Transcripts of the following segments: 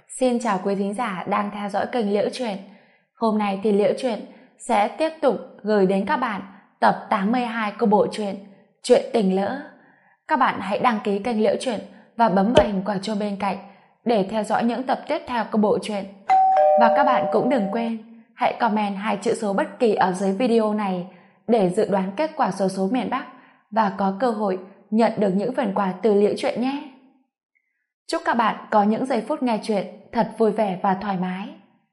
Xin chào quý thính giả đang theo dõi kênh Liễu Chuyện. Hôm nay thì Liễu Chuyện sẽ tiếp tục gửi đến các bạn tập 82 của bộ truyện Chuyện Tình Lỡ. Các bạn hãy đăng ký kênh Liễu Chuyện và bấm vào hình quả chuông bên cạnh để theo dõi những tập tiếp theo của bộ truyện. Và các bạn cũng đừng quên hãy comment 2 chữ số bất kỳ ở dưới video này để dự đoán kết quả xổ số miền Bắc và có cơ hội nhận được những phần quà từ Liễu Chuyện nhé. Chúc các bạn có những giây phút nghe chuyện thật vui vẻ và thoải mái.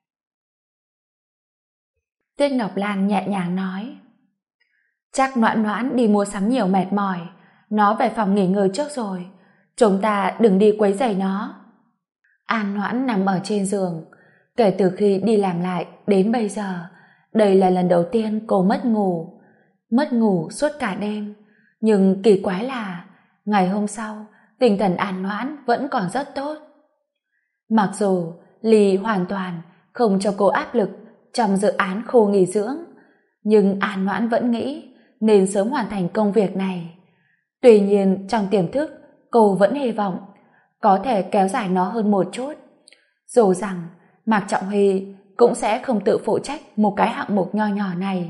Tuyết Ngọc Lan nhẹ nhàng nói: Chắc Noãn Noãn đi mua sắm nhiều mệt mỏi, nó về phòng nghỉ ngơi trước rồi, chúng ta đừng đi quấy rầy nó. An Noãn nằm ở trên giường. Kể từ khi đi làm lại đến bây giờ, đây là lần đầu tiên cô mất ngủ suốt cả đêm. Nhưng kỳ quái là ngày hôm sau tinh thần An Noãn vẫn còn rất tốt. Mặc dù Ly hoàn toàn không cho cô áp lực trong dự án khu nghỉ dưỡng, nhưng An Noãn vẫn nghĩ nên sớm hoàn thành công việc này. Tuy nhiên trong tiềm thức cô vẫn hy vọng có thể kéo dài nó hơn một chút, dù rằng Mạc Trọng Huy cũng sẽ không tự phụ trách một cái hạng mục nho nhỏ này.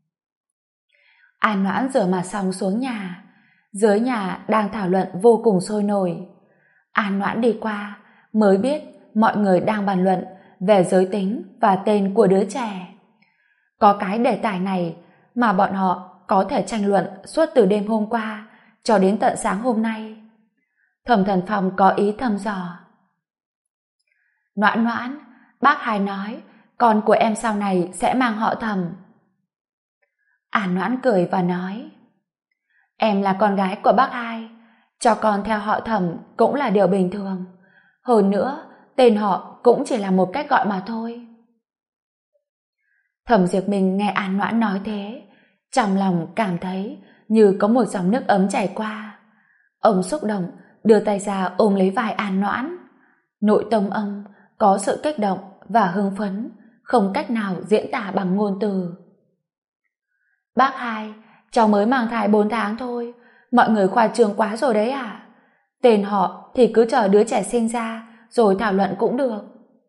An Noãn rửa mặt xong xuống nhà. Dưới nhà đang thảo luận vô cùng sôi nổi. An Noãn đi qua mới biết mọi người đang bàn luận về giới tính và tên của đứa trẻ. Có cái đề tài này mà bọn họ có thể tranh luận suốt từ đêm hôm qua cho đến tận sáng hôm nay. Thẩm Thần Phong có ý thăm dò: Noãn Noãn, bác Hai nói con của em sau này sẽ mang họ Thẩm. An Noãn cười và nói: Em là con gái của bác Hai, cho con theo họ Thẩm cũng là điều bình thường. Hơn nữa, tên họ cũng chỉ là một cách gọi mà thôi. Thẩm Diệp Minh nghe An Noãn nói thế, trong lòng cảm thấy như có một dòng nước ấm chảy qua. Ông xúc động đưa tay ra ôm lấy vai An Noãn. Nội tâm ông có sự kích động và hưng phấn không cách nào diễn tả bằng ngôn từ. Bác Hai, cháu mới mang thai 4 tháng thôi, mọi người khoa trương quá rồi đấy à? Tên họ thì cứ chờ đứa trẻ sinh ra rồi thảo luận cũng được.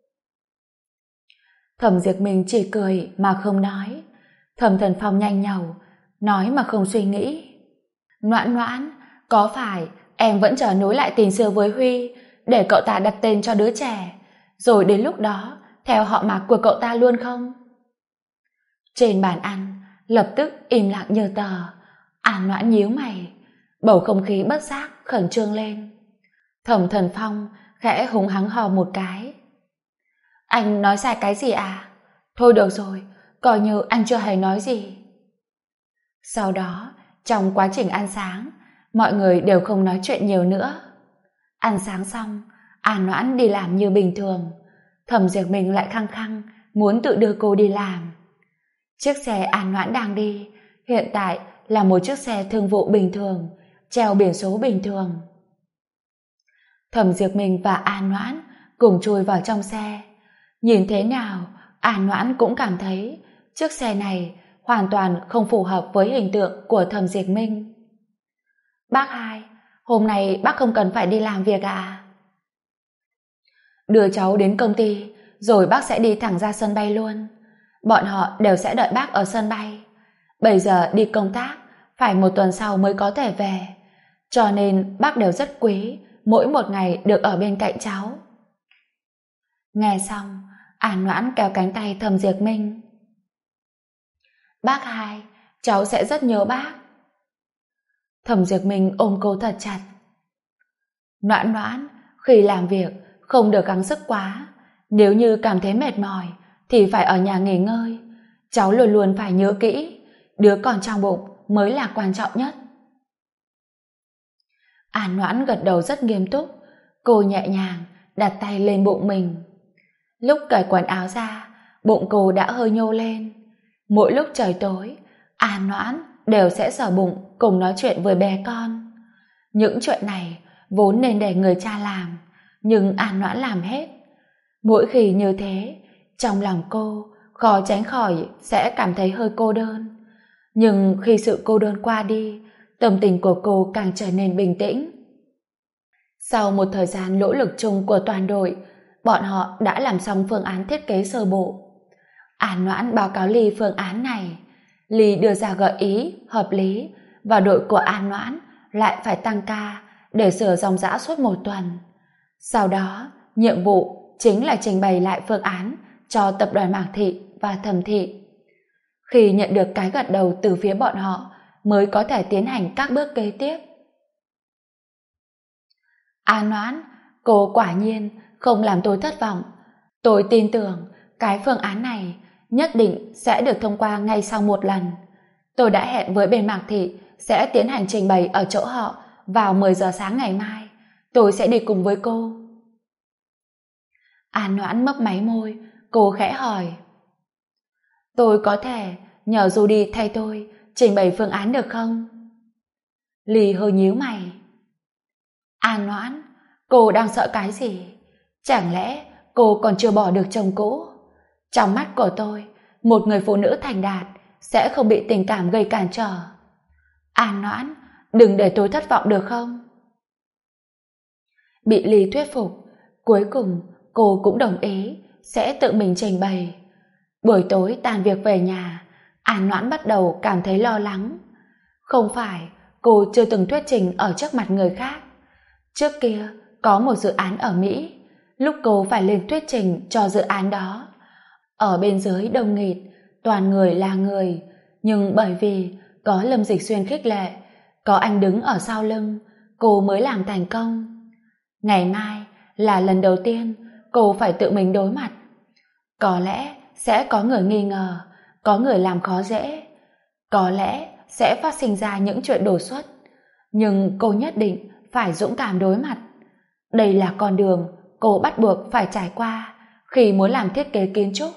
Thẩm Diệp Minh chỉ cười mà không nói. Thẩm Thần Phong nhanh nhảu nói mà không suy nghĩ: Noãn Noãn, có phải em vẫn chờ nối lại tình xưa với Huy để cậu ta đặt tên cho đứa trẻ, rồi đến lúc đó theo họ Mạc của cậu ta luôn không? Trên bàn ăn lập tức im lặng như tờ. An Noãn nhíu mày, bầu không khí bất giác khẩn trương lên. Thẩm Thần Phong khẽ húng hắng hò một cái: Anh nói sai cái gì à? Thôi được rồi, coi như anh chưa hề nói gì. Sau đó trong quá trình ăn sáng, mọi người đều không nói chuyện nhiều nữa. Ăn sáng xong, An Noãn đi làm như bình thường. Thẩm Diệp Minh lại khăng khăng muốn tự đưa cô đi làm. Chiếc xe An Noãn đang đi hiện tại là một chiếc xe thương vụ bình thường, treo biển số bình thường. Thẩm Diệp Minh và An Noãn cùng chui vào trong xe. Nhìn thế nào, An Noãn cũng cảm thấy chiếc xe này hoàn toàn không phù hợp với hình tượng của Thẩm Diệp Minh. Bác Hai, hôm nay bác không cần phải đi làm việc à? Đưa cháu đến công ty, rồi bác sẽ đi thẳng ra sân bay luôn. Bọn họ đều sẽ đợi bác ở sân bay. Bây giờ đi công tác, phải 1 tuần sau mới có thể về. Cho nên bác đều rất quý mỗi một ngày được ở bên cạnh cháu. Nghe xong, An Noãn kéo cánh tay Thẩm Diệp Minh: Bác Hai, cháu sẽ rất nhớ bác. Thẩm Diệp Minh ôm cô thật chặt. Noãn Noãn, khi làm việc không được gắng sức quá. Nếu như cảm thấy mệt mỏi thì phải ở nhà nghỉ ngơi. Cháu luôn luôn phải nhớ kỹ, đứa con trong bụng mới là quan trọng nhất. An Noãn gật đầu rất nghiêm túc. Cô nhẹ nhàng đặt tay lên bụng mình. Lúc cởi quần áo ra, bụng cô đã hơi nhô lên. Mỗi lúc trời tối, An Noãn đều sẽ sờ bụng cùng nói chuyện với bé con. Những chuyện này vốn nên để người cha làm, nhưng An Noãn làm hết. Mỗi khi như thế, trong lòng cô khó tránh khỏi sẽ cảm thấy hơi cô đơn. Nhưng khi sự cô đơn qua đi, tâm tình của cô càng trở nên bình tĩnh. Sau một thời gian nỗ lực chung của toàn đội, bọn họ đã làm xong phương án thiết kế sơ bộ. An Noãn báo cáo Ly phương án này. Ly đưa ra gợi ý hợp lý và đội của An Noãn lại phải tăng ca để sửa dòng dã suốt 1 tuần. Sau đó, nhiệm vụ chính là trình bày lại phương án cho tập đoàn Mạc Thị và Thẩm Thị. Khi nhận được cái gật đầu từ phía bọn họ mới có thể tiến hành các bước kế tiếp. An Noãn, cô quả nhiên không làm tôi thất vọng. Tôi tin tưởng cái phương án này nhất định sẽ được thông qua ngay sau 1 lần. Tôi đã hẹn với bên Mạc Thị sẽ tiến hành trình bày ở chỗ họ vào 10 giờ sáng ngày mai. Tôi sẽ đi cùng với cô. An Noãn mấp máy môi, cô khẽ hỏi. Tôi có thể nhờ Judy thay tôi trình bày phương án được không? Ly hơi nhíu mày. An Noãn, cô đang sợ cái gì? Chẳng lẽ cô còn chưa bỏ được chồng cũ? Trong mắt của tôi, một người phụ nữ thành đạt sẽ không bị tình cảm gây cản trở. An Noãn, đừng để tôi thất vọng được không? Bị Ly thuyết phục, cuối cùng cô cũng đồng ý sẽ tự mình trình bày. Buổi tối tan việc về nhà, An Noãn bắt đầu cảm thấy lo lắng. Không phải cô chưa từng thuyết trình ở trước mặt người khác. Trước kia có một dự án ở Mỹ, lúc cô phải lên thuyết trình cho dự án đó. Ở bên dưới đông nghịt, toàn người là người, nhưng bởi vì có Lâm Dịch Xuyên khích lệ, có anh đứng ở sau lưng, cô mới làm thành công. Ngày mai là lần đầu tiên cô phải tự mình đối mặt. Có lẽ sẽ có người nghi ngờ, có người làm khó dễ, có lẽ sẽ phát sinh ra những chuyện đột xuất, nhưng cô nhất định phải dũng cảm đối mặt. Đây là con đường cô bắt buộc phải trải qua khi muốn làm thiết kế kiến trúc.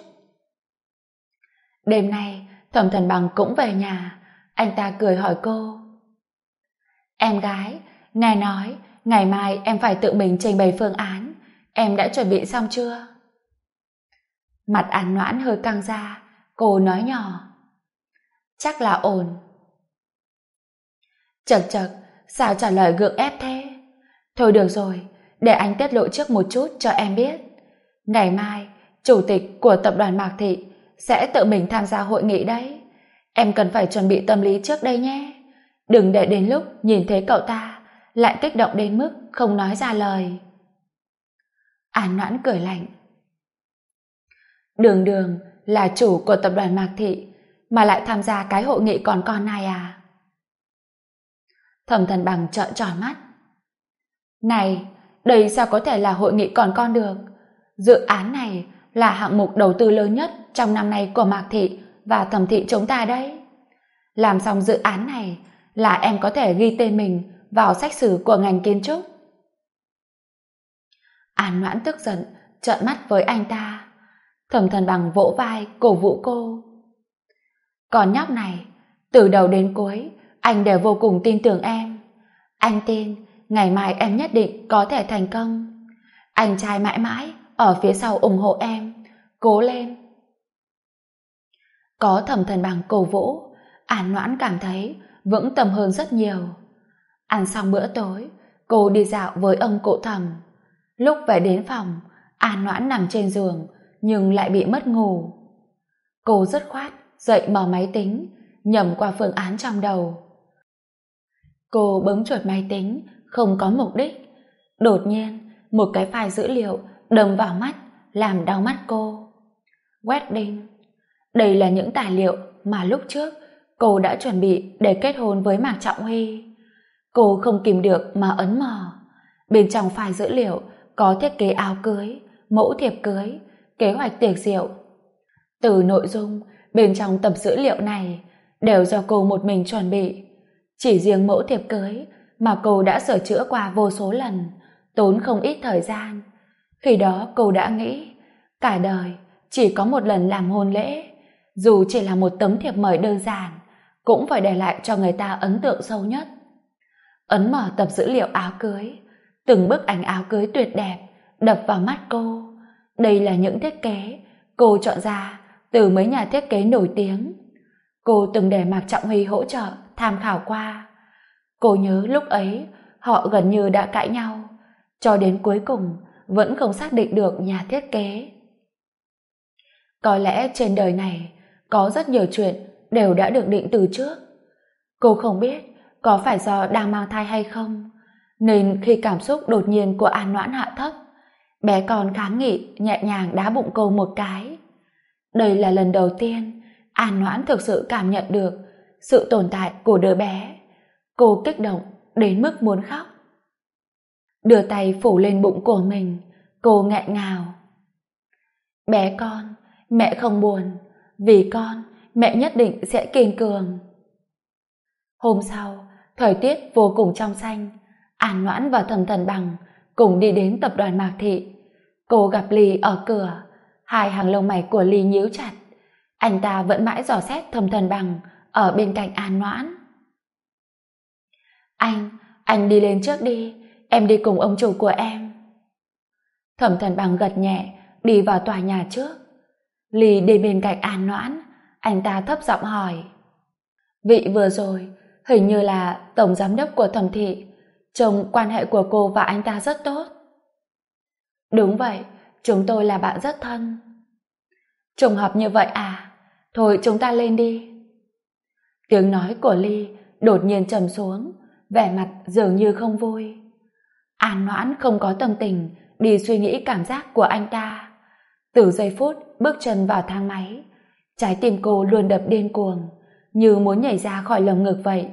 Đêm nay Thẩm Thần Bằng cũng về nhà. Anh ta cười hỏi cô. Em gái, nghe nói ngày mai em phải tự mình trình bày phương án, em đã chuẩn bị xong chưa? Mặt An Noãn hơi căng ra, cô nói nhỏ. Chắc là ổn. Chật chật, sao trả lời gượng ép thế? Thôi được rồi, để anh tiết lộ trước một chút cho em biết. Ngày mai, chủ tịch của tập đoàn Mạc Thị sẽ tự mình tham gia hội nghị đấy. Em cần phải chuẩn bị tâm lý trước đây nhé. Đừng để đến lúc nhìn thấy cậu ta lại kích động đến mức không nói ra lời. An Noãn cười lạnh. Đường Đường là chủ của tập đoàn Mạc Thị mà lại tham gia cái hội nghị còn con này à? Thẩm Thần Bằng trợn tròn mắt. Này, đây sao có thể là hội nghị còn con được? Dự án này là hạng mục đầu tư lớn nhất trong năm nay của Mạc Thị và Thẩm Thị chúng ta đấy. Làm xong dự án này là em có thể ghi tên mình vào sách sử của ngành kiến trúc. An Noãn tức giận trợn mắt với anh ta. Thẩm Thần Bằng vỗ vai cổ vũ cô. Con nhóc này, từ đầu đến cuối anh đều vô cùng tin tưởng em. Anh tin ngày mai em nhất định có thể thành công. Anh trai mãi mãi ở phía sau ủng hộ em. Cố lên. Có Thẩm Thần Bằng cổ vũ, An Noãn cảm thấy vững tâm hơn rất nhiều. Ăn xong bữa tối, cô đi dạo với ông cụ Thẩm. Lúc về đến phòng, An Noãn nằm trên giường nhưng lại bị mất ngủ. Cô dứt khoát dậy mở máy tính, nhẩm qua phương án trong đầu. Cô bấm chuột máy tính không có mục đích. Đột nhiên một cái file dữ liệu đâm vào mắt, làm đau mắt cô. Wedding. Đây là những tài liệu mà lúc trước cô đã chuẩn bị để kết hôn với Mạc Trọng Huy. Cô không kìm được mà ấn mở. Bên trong file dữ liệu có thiết kế áo cưới, mẫu thiệp cưới, kế hoạch tiệc rượu. Từ nội dung bên trong tập dữ liệu này đều do cô một mình chuẩn bị. Chỉ riêng mẫu thiệp cưới mà cô đã sửa chữa qua vô số lần, tốn không ít thời gian. Khi đó cô đã nghĩ cả đời chỉ có một lần làm hôn lễ, dù chỉ là một tấm thiệp mời đơn giản cũng phải để lại cho người ta ấn tượng sâu nhất. Ấn mở tập dữ liệu áo cưới, từng bức ảnh áo cưới tuyệt đẹp đập vào mắt cô. Đây là những thiết kế cô chọn ra từ mấy nhà thiết kế nổi tiếng. Cô từng để Mạc Trọng Huy hỗ trợ tham khảo qua. Cô nhớ lúc ấy họ gần như đã cãi nhau, cho đến cuối cùng vẫn không xác định được nhà thiết kế. Có lẽ trên đời này có rất nhiều chuyện đều đã được định từ trước. Cô không biết có phải do đang mang thai hay không, nên khi cảm xúc đột nhiên của An Noãn hạ thấp, bé con kháng nghị nhẹ nhàng đá bụng cô một cái. Đây là lần đầu tiên An Noãn thực sự cảm nhận được sự tồn tại của đứa bé. Cô kích động đến mức muốn khóc. Đưa tay phủ lên bụng của mình, cô nghẹn ngào. Bé con, mẹ không buồn, vì con, mẹ nhất định sẽ kiên cường. Hôm sau, thời tiết vô cùng trong xanh, An Noãn và Thẩm Thần Bằng cùng đi đến tập đoàn Mạc Thị. Cô gặp Ly ở cửa, hai hàng lông mày của Ly nhíu chặt. Anh ta vẫn mãi dò xét Thẩm Thần Bằng ở bên cạnh An Noãn. Anh đi lên trước đi, em đi cùng ông chủ của em. Thẩm Thần Bằng gật nhẹ, đi vào tòa nhà trước. Ly đi bên cạnh An Noãn, anh ta thấp giọng hỏi. Vị vừa rồi, hình như là tổng giám đốc của Thẩm Thị, trông quan hệ của cô và anh ta rất tốt. Đúng vậy, chúng tôi là bạn rất thân. Trùng hợp như vậy à? Thôi chúng ta lên đi. Tiếng nói của Ly đột nhiên trầm xuống, vẻ mặt dường như không vui. An Noãn không có tâm tình đi suy nghĩ cảm giác của anh ta. Từ giây phút bước chân vào thang máy, trái tim cô luôn đập điên cuồng, như muốn nhảy ra khỏi lồng ngực vậy.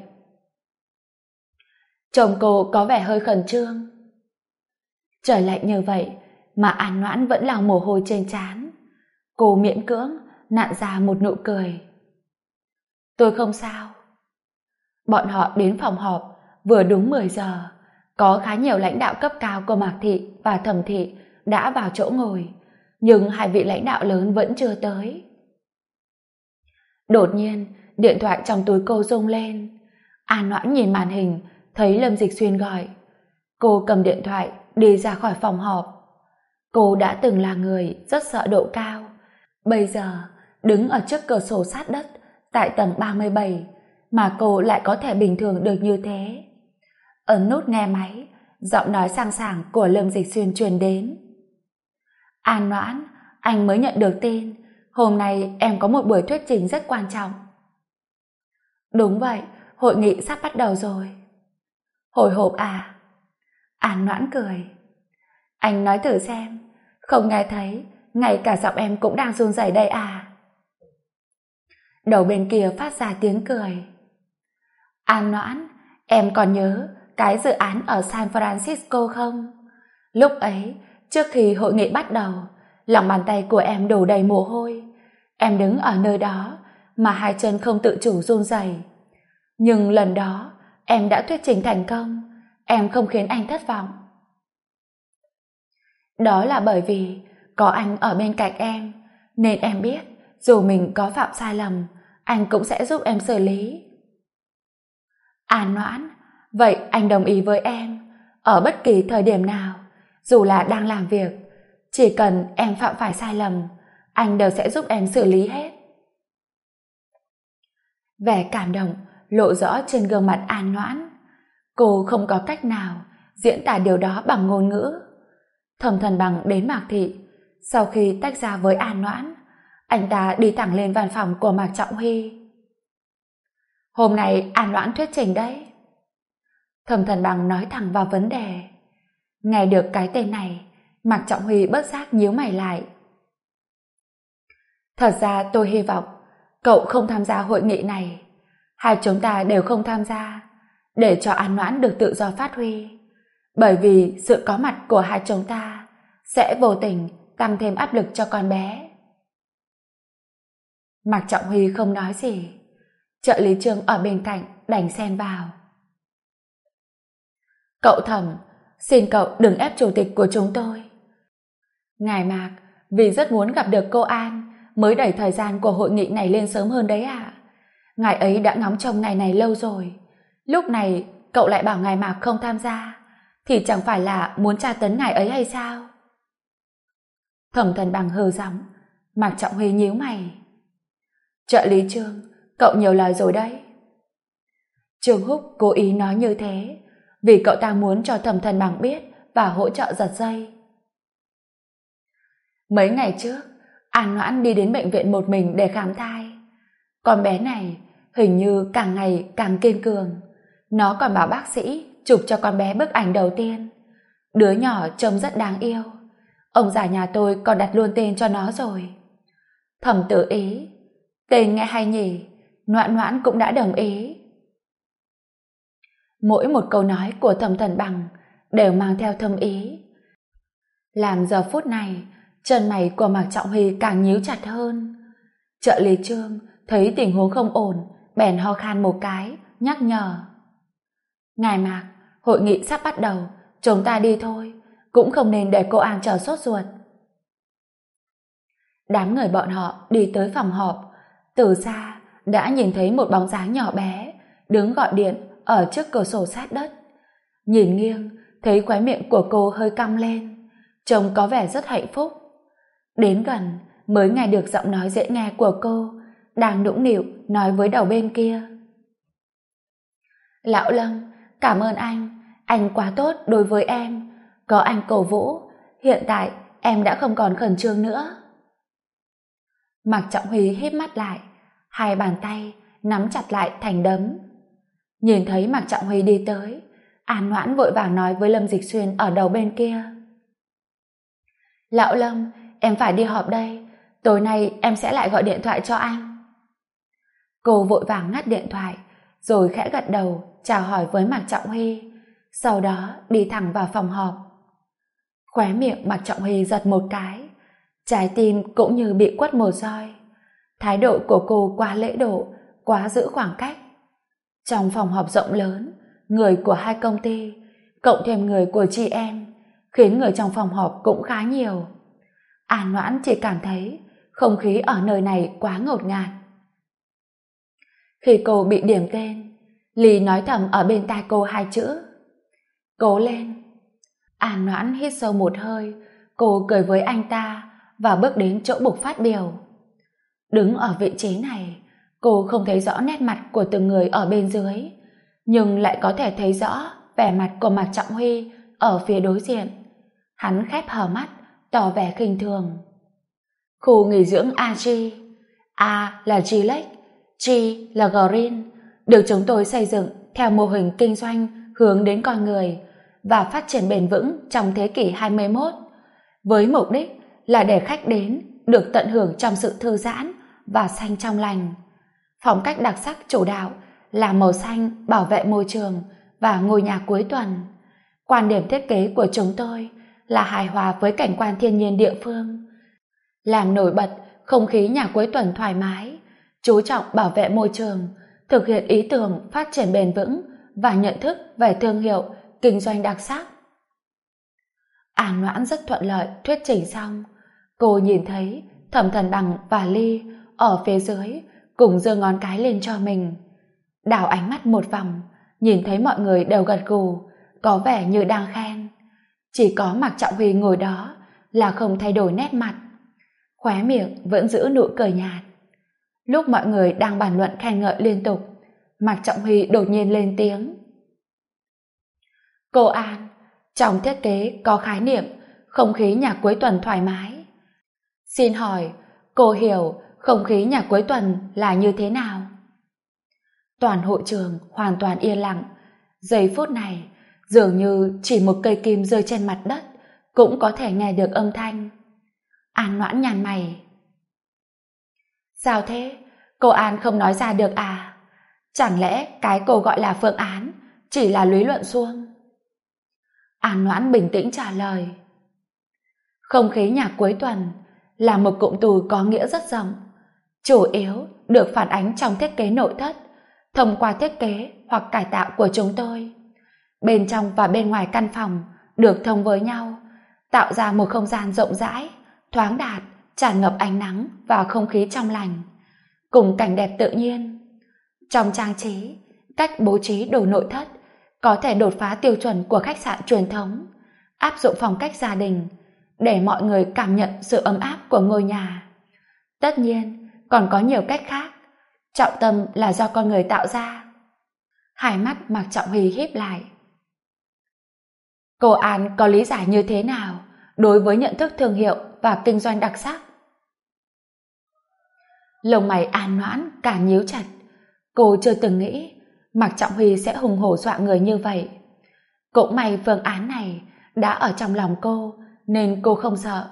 Chồng cô có vẻ hơi khẩn trương. Trời lạnh như vậy mà An Noãn vẫn lau mồ hôi trên trán. Cô miễn cưỡng nặn ra một nụ cười. Tôi không sao. Bọn họ đến phòng họp vừa đúng 10 giờ. Có khá nhiều lãnh đạo cấp cao của Mạc Thị và Thẩm Thị đã vào chỗ ngồi, nhưng hai vị lãnh đạo lớn vẫn chưa tới. Đột nhiên, điện thoại trong túi cô rung lên. An Noãn nhìn màn hình, thấy Lâm Dịch Xuyên gọi. Cô cầm điện thoại, đi ra khỏi phòng họp. Cô đã từng là người rất sợ độ cao. Bây giờ, đứng ở trước cửa sổ sát đất, tại tầng 37, mà cô lại có thể bình thường được như thế. Ấn nút nghe máy, giọng nói sang sảng của Lâm Dịch Xuyên truyền đến. An Noãn, anh mới nhận được tin. Hôm nay em có một buổi thuyết trình rất quan trọng. Đúng vậy, hội nghị sắp bắt đầu rồi. Hồi hộp à? An Noãn cười. Anh nói thử xem, không nghe thấy, ngay cả giọng em cũng đang run rẩy đây à? Đầu bên kia phát ra tiếng cười. An Noãn, em còn nhớ cái dự án ở San Francisco không? Lúc ấy, trước khi hội nghị bắt đầu, lòng bàn tay của em đổ đầy mồ hôi. Em đứng ở nơi đó mà hai chân không tự chủ run rẩy. Nhưng lần đó, em đã thuyết trình thành công. Em không khiến anh thất vọng. Đó là bởi vì có anh ở bên cạnh em, nên em biết dù mình có phạm sai lầm, anh cũng sẽ giúp em xử lý. An Noãn, vậy anh đồng ý với em, ở bất kỳ thời điểm nào, dù là đang làm việc, chỉ cần em phạm phải sai lầm, anh đều sẽ giúp em xử lý hết. Vẻ cảm động lộ rõ trên gương mặt An Noãn. Cô không có cách nào diễn tả điều đó bằng ngôn ngữ. Thẩm Thần Bằng đến Mạc Thị. Sau khi tách ra với An Noãn, anh ta đi thẳng lên văn phòng của Mạc Trọng Huy. Hôm nay An Noãn thuyết trình đấy. Thẩm Thần Bằng nói thẳng vào vấn đề. Nghe được cái tên này, Mạc Trọng Huy bất giác nhíu mày lại. Thật ra tôi hy vọng cậu không tham gia hội nghị này. Hai chúng ta đều không tham gia, để cho An Noãn được tự do phát huy. Bởi vì sự có mặt của hai chúng ta sẽ vô tình tăng thêm áp lực cho con bé. Mạc Trọng Huy không nói gì. Trợ lý Trương ở bên cạnh đành xen vào. Cậu Thẩm, xin cậu đừng ép chủ tịch của chúng tôi. Ngài Mạc, vì rất muốn gặp được cô An, mới đẩy thời gian của hội nghị này lên sớm hơn đấy ạ. Ngài ấy đã ngóng trông ngày này lâu rồi. Lúc này cậu lại bảo ngài Mạc không tham gia, thì chẳng phải là muốn tra tấn ngài ấy hay sao? Thẩm Thần Bằng hừ giọng. Mạc Trọng Huy nhíu mày. Trợ lý Trương, cậu nhiều lời rồi đấy. Trương Húc cố ý nói như thế vì cậu ta muốn cho Thẩm Thần Bằng biết và hỗ trợ giật dây. Mấy ngày trước, An Noãn đi đến bệnh viện một mình để khám thai. Con bé này hình như càng ngày càng kiên cường. Nó còn bảo bác sĩ chụp cho con bé bức ảnh đầu tiên. Đứa nhỏ trông rất đáng yêu. Ông già nhà tôi còn đặt luôn tên cho nó rồi. Thẩm Tử Ý, tên nghe hay nhỉ? Noãn Noãn cũng đã đồng ý. Mỗi một câu nói của Thẩm Thần Bằng đều mang theo thâm ý. Làm giờ phút này, chân mày của Mạc Trọng Huy càng nhíu chặt hơn. Trợ lý Trương thấy tình huống không ổn, bèn ho khan một cái, nhắc nhở. Ngài Mạc, hội nghị sắp bắt đầu, chúng ta đi thôi, cũng không nên để cô An chờ sốt ruột. Đám người bọn họ đi tới phòng họp, từ xa đã nhìn thấy một bóng dáng nhỏ bé đứng gọi điện ở trước cửa sổ sát đất. Nhìn nghiêng thấy khóe miệng của cô hơi cong lên, trông có vẻ rất hạnh phúc. Đến gần mới nghe được giọng nói dễ nghe của cô đang nũng nịu nói với đầu bên kia. Lão Lâm, cảm ơn anh quá tốt đối với em, có anh cổ vũ, hiện tại em đã không còn khẩn trương nữa. Mạc Trọng Huy híp mắt lại, hai bàn tay nắm chặt lại thành đấm. Nhìn thấy Mạc Trọng Huy đi tới, An Noãn vội vàng nói với Lâm Dịch Xuyên ở đầu bên kia. Lão Lâm, em phải đi họp đây, tối nay em sẽ lại gọi điện thoại cho anh. Cô vội vàng ngắt điện thoại, rồi khẽ gật đầu chào hỏi với Mạc Trọng Huy, sau đó đi thẳng vào phòng họp. Khóe miệng Mạc Trọng Huy giật một cái, trái tim cũng như bị quất một roi. Thái độ của cô quá lễ độ, quá giữ khoảng cách. Trong phòng họp rộng lớn, người của hai công ty, cộng thêm người của chị em, khiến người trong phòng họp cũng khá nhiều. An Noãn chỉ cảm thấy không khí ở nơi này quá ngột ngạt. Khi cô bị điểm tên, Lý nói thầm ở bên tai cô hai chữ: cố lên. An Noãn hít sâu một hơi, cô cười với anh ta và bước đến chỗ bục phát biểu. Đứng ở vị trí này, cô không thấy rõ nét mặt của từng người ở bên dưới, nhưng lại có thể thấy rõ vẻ mặt của Mạc Trọng Huy ở phía đối diện. Hắn khép hờ mắt, tỏ vẻ khinh thường. Khu nghỉ dưỡng AG, A là G-Lake, G là Green, được chúng tôi xây dựng theo mô hình kinh doanh hướng đến con người và phát triển bền vững trong thế kỷ 21, với mục đích là để khách đến được tận hưởng trong sự thư giãn và xanh trong lành. Phong cách đặc sắc chủ đạo là màu xanh bảo vệ môi trường và ngôi nhà cuối tuần. Quan điểm thiết kế của chúng tôi là hài hòa với cảnh quan thiên nhiên địa phương, làm nổi bật không khí nhà cuối tuần thoải mái, chú trọng bảo vệ môi trường, thực hiện ý tưởng phát triển bền vững và nhận thức về thương hiệu kinh doanh đặc sắc. An Noãn rất thuận lợi thuyết trình xong, cô nhìn thấy Thẩm Thần Bằng và Ly ở phía dưới cùng giơ ngón cái lên cho mình. Đảo ánh mắt một vòng, nhìn thấy mọi người đều gật gù, có vẻ như đang khen. Chỉ có Mạc Trọng Huy ngồi đó là không thay đổi nét mặt, khóe miệng vẫn giữ nụ cười nhạt. Lúc mọi người đang bàn luận khen ngợi liên tục, Mạc Trọng Huy đột nhiên lên tiếng. Cô An, trong thiết kế có khái niệm không khí nhà cuối tuần thoải mái. Xin hỏi, cô hiểu không khí nhà cuối tuần là như thế nào? Toàn hội trường hoàn toàn yên lặng. Giây phút này, dường như chỉ một cây kim rơi trên mặt đất cũng có thể nghe được âm thanh. An Noãn nhăn mày. Sao thế? Cô An không nói ra được à? Chẳng lẽ cái cô gọi là phương án chỉ là lý luận suông? An Noãn bình tĩnh trả lời. Không khí nhà cuối tuần là một cụm từ có nghĩa rất rộng, chủ yếu được phản ánh trong thiết kế nội thất thông qua thiết kế hoặc cải tạo của chúng tôi. Bên trong và bên ngoài căn phòng được thông với nhau, tạo ra một không gian rộng rãi, thoáng đạt, tràn ngập ánh nắng và không khí trong lành, cùng cảnh đẹp tự nhiên. Trong trang trí, cách bố trí đồ nội thất có thể đột phá tiêu chuẩn của khách sạn truyền thống, áp dụng phong cách gia đình để mọi người cảm nhận sự ấm áp của ngôi nhà. Tất nhiên, còn có nhiều cách khác, trọng tâm là do con người tạo ra. Hai mắt Mạc Trọng Huy híp lại. Cô An có lý giải như thế nào đối với nhận thức thương hiệu và kinh doanh đặc sắc. Lông mày An Noãn càng nhíu chặt. Cô chưa từng nghĩ Mạc Trọng Huy sẽ hùng hổ dọa người như vậy. Cũng may phương án này đã ở trong lòng cô nên cô không sợ.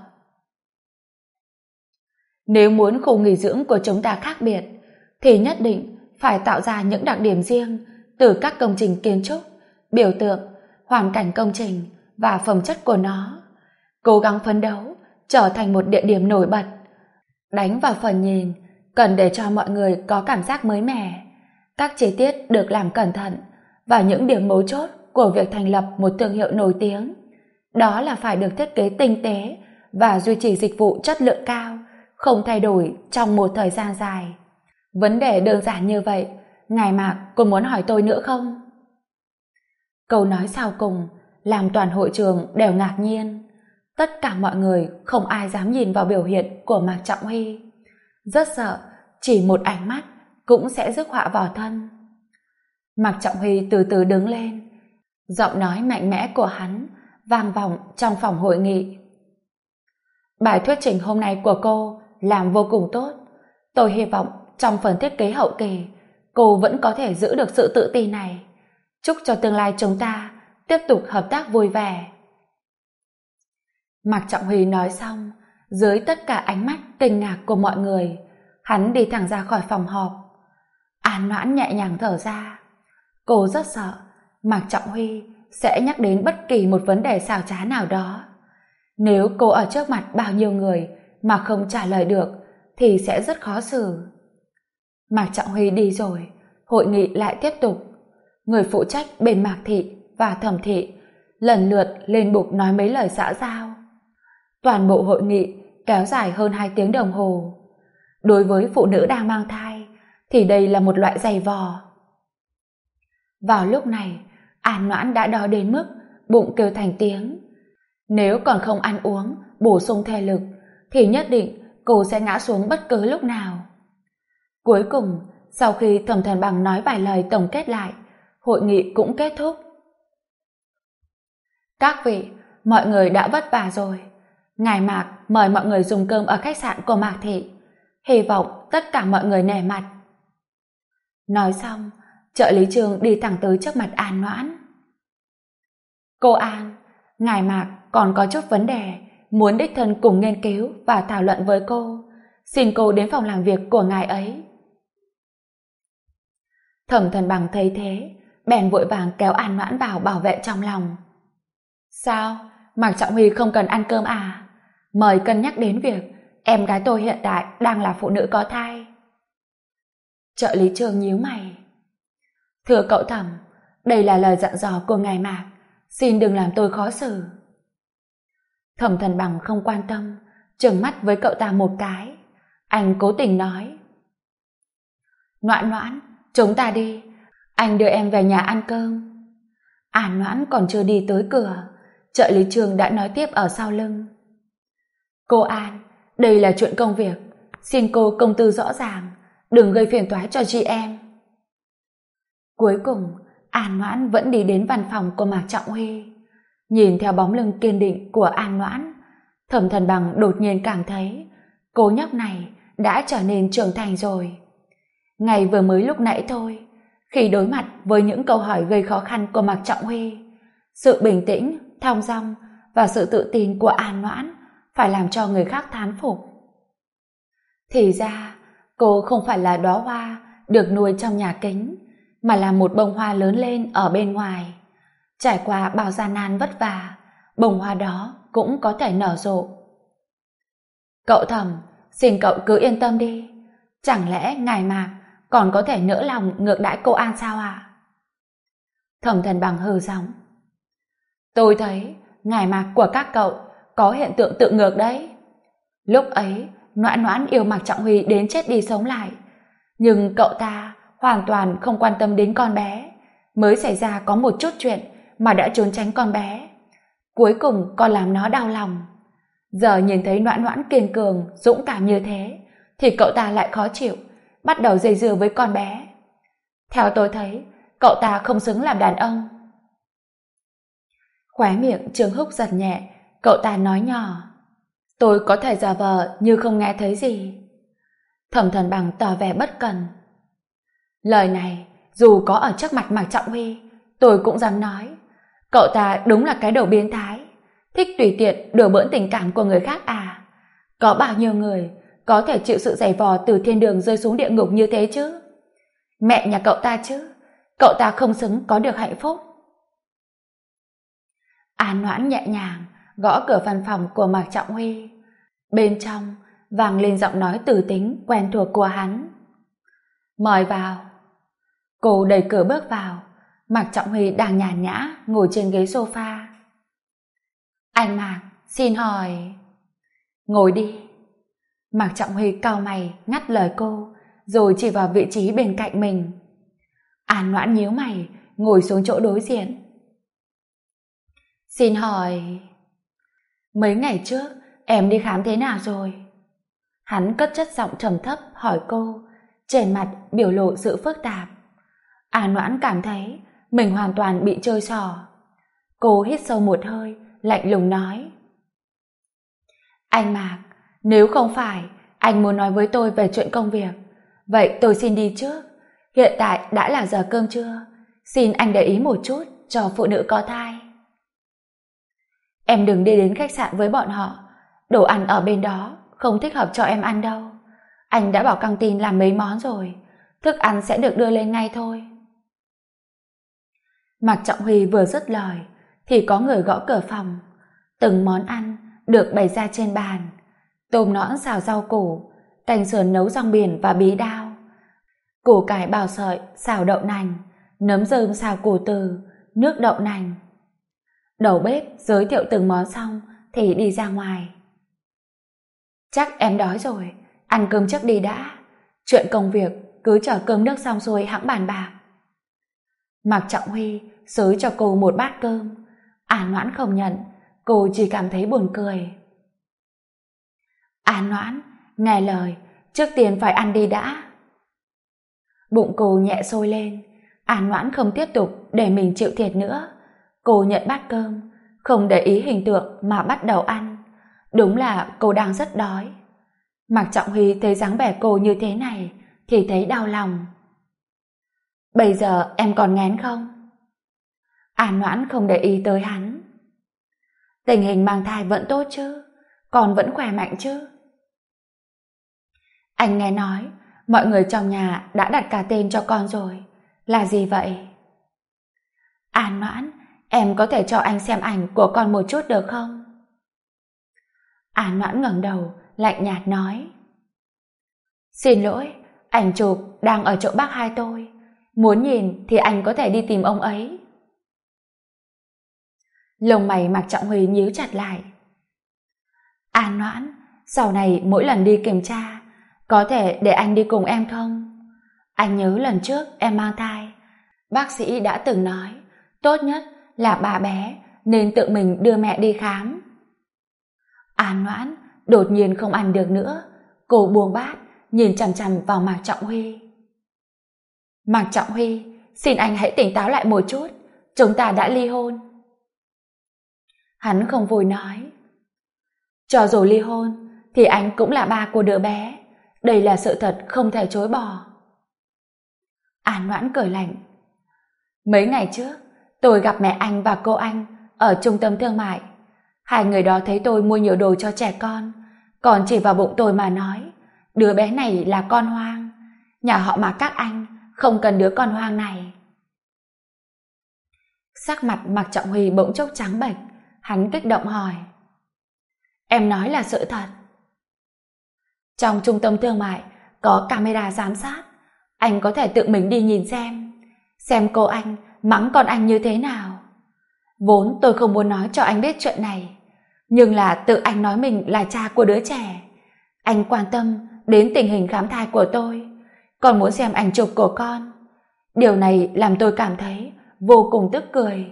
Nếu muốn khu nghỉ dưỡng của chúng ta khác biệt thì nhất định phải tạo ra những đặc điểm riêng từ các công trình kiến trúc, biểu tượng, hoàn cảnh công trình và phẩm chất của nó. Cố gắng phấn đấu trở thành một địa điểm nổi bật. Đánh vào phần nhìn cần để cho mọi người có cảm giác mới mẻ. Các chi tiết được làm cẩn thận và những điểm mấu chốt của việc thành lập một thương hiệu nổi tiếng. Đó là phải được thiết kế tinh tế và duy trì dịch vụ chất lượng cao, không thay đổi trong một thời gian dài. Vấn đề đơn giản như vậy, ngài Mạc còn muốn hỏi tôi nữa không? Câu nói sau cùng làm toàn hội trường đều ngạc nhiên. Tất cả mọi người không ai dám nhìn vào biểu hiện của Mạc Trọng Huy. Rất sợ chỉ một ánh mắt cũng sẽ rước họa vào thân. Mạc Trọng Huy từ từ đứng lên. Giọng nói mạnh mẽ của hắn vang vọng trong phòng hội nghị. Bài thuyết trình hôm nay của cô làm vô cùng tốt. Tôi hy vọng trong phần thiết kế hậu kỳ cô vẫn có thể giữ được sự tự tin này. Chúc cho tương lai chúng ta tiếp tục hợp tác vui vẻ. Mạc Trọng Huy nói xong, dưới tất cả ánh mắt kinh ngạc của mọi người, hắn đi thẳng ra khỏi phòng họp. An Noãn nhẹ nhàng thở ra. Cô rất sợ Mạc Trọng Huy sẽ nhắc đến bất kỳ một vấn đề xào trá nào đó. Nếu cô ở trước mặt bao nhiêu người mà không trả lời được thì sẽ rất khó xử. Mạc Trọng Huy đi rồi, hội nghị lại tiếp tục. Người phụ trách bên Mạc Thị và Thẩm Thị lần lượt lên bục nói mấy lời xã giao. Toàn bộ hội nghị kéo dài hơn 2 tiếng đồng hồ. Đối với phụ nữ đang mang thai thì đây là một loại giày vò. Vào lúc này, An Noãn đã đói đến mức bụng kêu thành tiếng. Nếu còn không ăn uống, bổ sung thể lực thì nhất định cô sẽ ngã xuống bất cứ lúc nào. Cuối cùng, sau khi Thẩm Thần Bằng nói vài lời tổng kết lại, hội nghị cũng kết thúc. Các vị, mọi người đã vất vả rồi. Ngài Mạc mời mọi người dùng cơm ở khách sạn của Mạc Thị. Hy vọng tất cả mọi người nể mặt. Nói xong, trợ lý Trương đi thẳng tới trước mặt An Noãn. Cô An, ngài Mạc còn có chút vấn đề muốn đích thân cùng nghiên cứu và thảo luận với cô. Xin cô đến phòng làm việc của ngài ấy. Thẩm Thần Bằng thấy thế, bèn vội vàng kéo An Noãn vào bảo vệ trong lòng. Sao? Mạc Trọng Huy không cần ăn cơm à? Mời cân nhắc đến việc em gái tôi hiện tại đang là phụ nữ có thai. Trợ lý Trương nhíu mày. Thưa cậu Thẩm, đây là lời dặn dò của ngài Mạc, xin đừng làm tôi khó xử. Thẩm Thần Bằng không quan tâm, trừng mắt với cậu ta một cái. Anh cố tình nói. Noãn Noãn, chúng ta đi, anh đưa em về nhà ăn cơm. An Noãn còn chưa đi tới cửa, trợ lý Trương đã nói tiếp ở sau lưng. Cô An, đây là chuyện công việc, xin cô công tư rõ ràng, đừng gây phiền toái cho chị em. Cuối cùng, An Noãn vẫn đi đến văn phòng của Mạc Trọng Huy. Nhìn theo bóng lưng kiên định của An Noãn, Thẩm Thần Bằng đột nhiên cảm thấy cô nhóc này đã trở nên trưởng thành rồi. Ngày vừa mới lúc nãy thôi, khi đối mặt với những câu hỏi gây khó khăn của Mạc Trọng Huy, sự bình tĩnh, thong dong và sự tự tin của An Noãn phải làm cho người khác thán phục. Thì ra, cô không phải là đóa hoa được nuôi trong nhà kính, mà là một bông hoa lớn lên ở bên ngoài. Trải qua bao gian nan vất vả, bông hoa đó cũng có thể nở rộ. Cậu Thẩm, xin cậu cứ yên tâm đi. Chẳng lẽ ngài Mạc còn có thể nỡ lòng ngược đãi cô An sao à? Thẩm Thần Bằng hừ giọng. Tôi thấy ngài Mạc của các cậu có hiện tượng tự ngược đấy. Lúc ấy, Noãn Noãn yêu Mạc Trọng Huy đến chết đi sống lại, nhưng cậu ta hoàn toàn không quan tâm đến con bé. Mới xảy ra có một chút chuyện mà đã trốn tránh con bé, cuối cùng còn làm nó đau lòng. Giờ nhìn thấy Noãn Noãn kiên cường, dũng cảm như thế thì cậu ta lại khó chịu, bắt đầu dây dưa với con bé. Theo tôi thấy, cậu ta không xứng làm đàn ông. Khóe miệng Trương Húc giật nhẹ, cậu ta nói nhỏ. Tôi có thể giả vờ như không nghe thấy gì. Thẩm Thần Bằng tỏ vẻ bất cần. Lời này dù có ở trước mặt Mạc Trọng Huy, tôi cũng dám nói. Cậu ta đúng là cái đầu biến thái, thích tùy tiện đùa bỡn tình cảm của người khác à? Có bao nhiêu người có thể chịu sự giày vò từ thiên đường rơi xuống địa ngục như thế chứ? Mẹ nhà cậu ta chứ, cậu ta không xứng có được hạnh phúc. An Noãn nhẹ nhàng gõ cửa văn phòng của Mạc Trọng Huy. Bên trong vang lên giọng nói từ tính quen thuộc của hắn. Mời vào. Cô đẩy cửa bước vào. Mạc Trọng Huy đang nhàn nhã ngồi trên ghế sofa. Anh Mạc, xin hỏi... Ngồi đi. Mạc Trọng Huy cau mày ngắt lời cô, rồi chỉ vào vị trí bên cạnh mình. An Noãn nhíu mày, ngồi xuống chỗ đối diện. Xin hỏi... Mấy ngày trước, em đi khám thế nào rồi? Hắn cất chất giọng trầm thấp hỏi cô, trên mặt biểu lộ sự phức tạp. An Noãn cảm thấy mình hoàn toàn bị chơi xỏ. Cô hít sâu một hơi, lạnh lùng nói. Anh Mạc, nếu không phải anh muốn nói với tôi về chuyện công việc, vậy tôi xin đi trước. Hiện tại đã là giờ cơm trưa, xin anh để ý một chút cho phụ nữ có thai. Em đừng đi đến khách sạn với bọn họ, đồ ăn ở bên đó không thích hợp cho em ăn đâu. Anh đã bảo căng tin làm mấy món rồi, thức ăn sẽ được đưa lên ngay thôi. Mạc Trọng Huy vừa dứt lời thì có người gõ cửa phòng. Từng món ăn được bày ra trên bàn: tôm nõn xào rau củ, canh sườn nấu rong biển và bí đao, củ cải bào sợi xào đậu nành, nấm rơm xào củ từ, nước đậu nành. Đầu bếp giới thiệu từng món xong thì đi ra ngoài. Chắc em đói rồi, ăn cơm trước đi đã. Chuyện công việc cứ chờ cơm nước xong rồi hẵng bàn bạc. Mạc Trọng Huy xới cho cô một bát cơm. An Noãn không nhận, cô chỉ cảm thấy buồn cười. An Noãn, nghe lời, trước tiên phải ăn đi đã. Bụng cô nhẹ sôi lên. An Noãn không tiếp tục để mình chịu thiệt nữa. Cô nhận bát cơm, không để ý hình tượng mà bắt đầu ăn. Đúng là cô đang rất đói. Mạc Trọng Huy thấy dáng vẻ cô như thế này thì thấy đau lòng. Bây giờ em còn ngén không? An Noãn không để ý tới hắn. Tình hình mang thai vẫn tốt chứ? Con vẫn khỏe mạnh chứ? Anh nghe nói mọi người trong nhà đã đặt cả tên cho con rồi. Là gì vậy? An Noãn, em có thể cho anh xem ảnh của con một chút được không? An Noãn ngẩng đầu, lạnh nhạt nói. Xin lỗi, ảnh chụp đang ở chỗ bác hai tôi. Muốn nhìn thì anh có thể đi tìm ông ấy. Lông mày Mạc Trọng Huy nhíu chặt lại. An Noãn, sau này mỗi lần đi kiểm tra, có thể để anh đi cùng em không? Anh nhớ lần trước em mang thai, bác sĩ đã từng nói tốt nhất là bà bé nên tự mình đưa mẹ đi khám. An Noãn đột nhiên không ăn được nữa, cô buông bát, nhìn chằm chằm vào Mạc Trọng Huy. Mạc Trọng Huy, xin anh hãy tỉnh táo lại một chút, chúng ta đã ly hôn. Hắn không vui nói. Cho dù ly hôn thì anh cũng là ba của đứa bé, đây là sự thật không thể chối bỏ. An Noãn cười lạnh. Mấy ngày trước tôi gặp mẹ anh và cô anh ở trung tâm thương mại. Hai người đó thấy tôi mua nhiều đồ cho trẻ con, còn chỉ vào bụng tôi mà nói đứa bé này là con hoang, nhà họ Mạc các anh không cần đứa con hoang này. Sắc mặt Mạc Trọng Huy bỗng chốc trắng bệch, hắn kích động hỏi. Em nói là sự thật? Trong trung tâm thương mại có camera giám sát, anh có thể tự mình đi nhìn xem cô anh mắng con anh như thế nào. Vốn tôi không muốn nói cho anh biết chuyện này, nhưng là tự anh nói mình là cha của đứa trẻ. Anh quan tâm đến tình hình khám thai của tôi, còn muốn xem ảnh chụp của con. Điều này làm tôi cảm thấy vô cùng tức cười.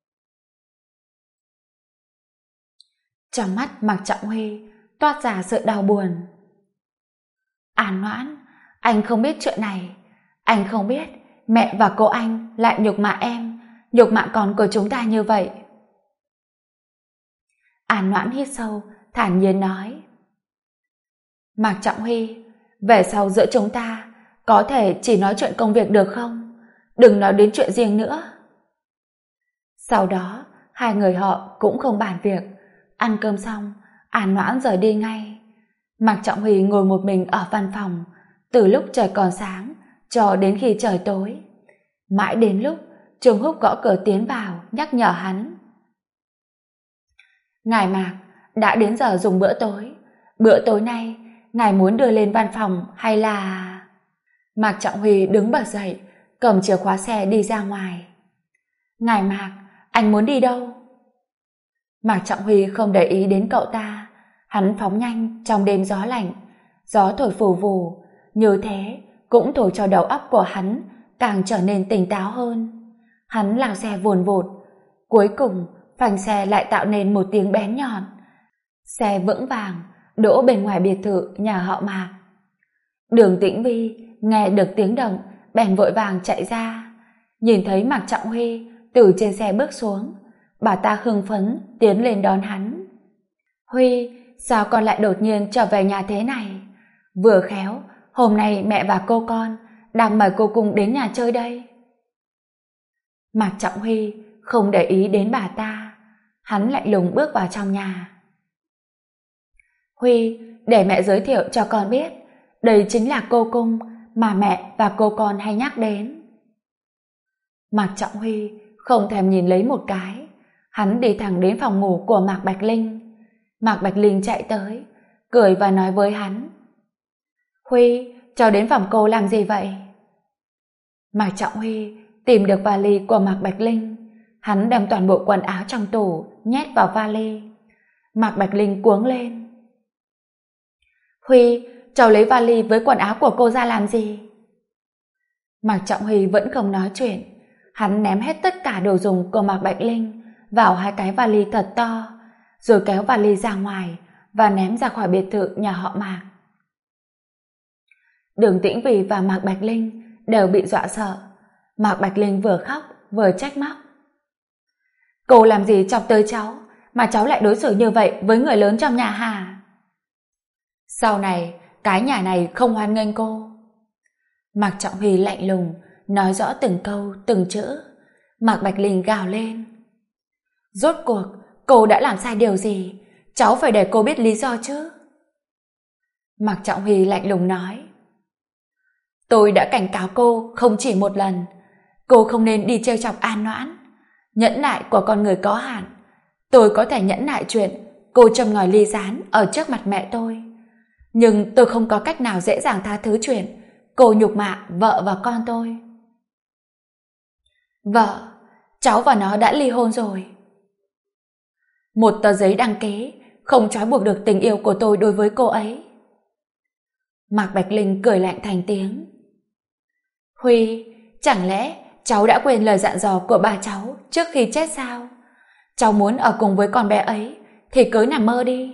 Trong mắt Mạc Trọng Huy toát ra sự đau buồn. An Noãn, anh không biết chuyện này. Anh không biết mẹ và cô anh lại nhục mạ em, nhục mạ con của chúng ta như vậy. An Noãn hít sâu, thản nhiên nói. Mạc Trọng Huy, về sau giữa chúng ta có thể chỉ nói chuyện công việc được không? Đừng nói đến chuyện riêng nữa. Sau đó, hai người họ cũng không bàn việc. Ăn cơm xong, An Noãn rời đi ngay. Mạc Trọng Huy ngồi một mình ở văn phòng, từ lúc trời còn sáng cho đến khi trời tối. Mãi đến lúc Trương Húc gõ cửa tiến vào nhắc nhở hắn. Ngài Mạc, đã đến giờ dùng bữa tối. Bữa tối nay, ngài muốn đưa lên văn phòng hay là... Mạc Trọng Huy đứng bật dậy, cầm chìa khóa xe đi ra ngoài. Ngài Mạc, anh muốn đi đâu? Mạc Trọng Huy không để ý đến cậu ta. Hắn phóng nhanh trong đêm gió lạnh. Gió thổi phù vù, như thế cũng thổi cho đầu óc của hắn càng trở nên tỉnh táo hơn. Hắn lao xe vùn vụt, cuối cùng phanh xe lại tạo nên một tiếng bén nhọn. Xe vững vàng đỗ bên ngoài biệt thự nhà họ Mạc. Đường Tĩnh Vi nghe được tiếng động bèn vội vàng chạy ra. Nhìn thấy Mạc Trọng Huy từ trên xe bước xuống, bà ta hưng phấn tiến lên đón hắn. Huy, sao con lại đột nhiên trở về nhà thế này? Vừa khéo hôm nay mẹ và cô con đang mời cô cùng đến nhà chơi đây. Mạc Trọng Huy không để ý đến bà ta. Hắn lạnh lùng bước vào trong nhà. Huy, để mẹ giới thiệu cho con biết, đây chính là cô cung mà mẹ và cô con hay nhắc đến. Mạc Trọng Huy không thèm nhìn lấy một cái. Hắn đi thẳng đến phòng ngủ của Mạc Bạch Linh. Mạc Bạch Linh chạy tới, cười và nói với hắn. Huy, cháu đến phòng cô làm gì vậy? Mạc Trọng Huy tìm được vali của Mạc Bạch Linh. Hắn đem toàn bộ quần áo trong tủ nhét vào vali. Mạc Bạch Linh cuống lên. Huy, cháu lấy vali với quần áo của cô ra làm gì? Mạc Trọng Huy vẫn không nói chuyện. Hắn ném hết tất cả đồ dùng của Mạc Bạch Linh vào hai cái vali thật to, rồi kéo vali ra ngoài và ném ra khỏi biệt thự nhà họ Mạc. Đường Tĩnh Vi và Mạc Bạch Linh đều bị dọa sợ. Mạc Bạch Linh vừa khóc vừa trách móc. Cô làm gì chọc tới cháu mà cháu lại đối xử như vậy với người lớn trong nhà hả? Sau này cái nhà này không hoan nghênh cô. Mạc Trọng Huy lạnh lùng nói rõ từng câu từng chữ. Mạc Bạch Linh gào lên. Rốt cuộc cô đã làm sai điều gì? Cháu phải để cô biết lý do chứ. Mạc Trọng Huy lạnh lùng nói. Tôi đã cảnh cáo cô không chỉ một lần. Cô không nên đi trêu chọc An Noãn. Nhẫn nại của con người có hạn. Tôi có thể nhẫn nại chuyện cô châm ngòi ly gián ở trước mặt mẹ tôi. Nhưng tôi không có cách nào dễ dàng tha thứ chuyện cô nhục mạ vợ và con tôi. Vợ, cháu và nó đã ly hôn rồi. Một tờ giấy đăng ký không trói buộc được tình yêu của tôi đối với cô ấy. Mạc Bạch Linh cười lạnh thành tiếng. Huy, chẳng lẽ cháu đã quên lời dặn dò của bà cháu trước khi chết sao? Cháu muốn ở cùng với con bé ấy thì cứ nằm mơ đi.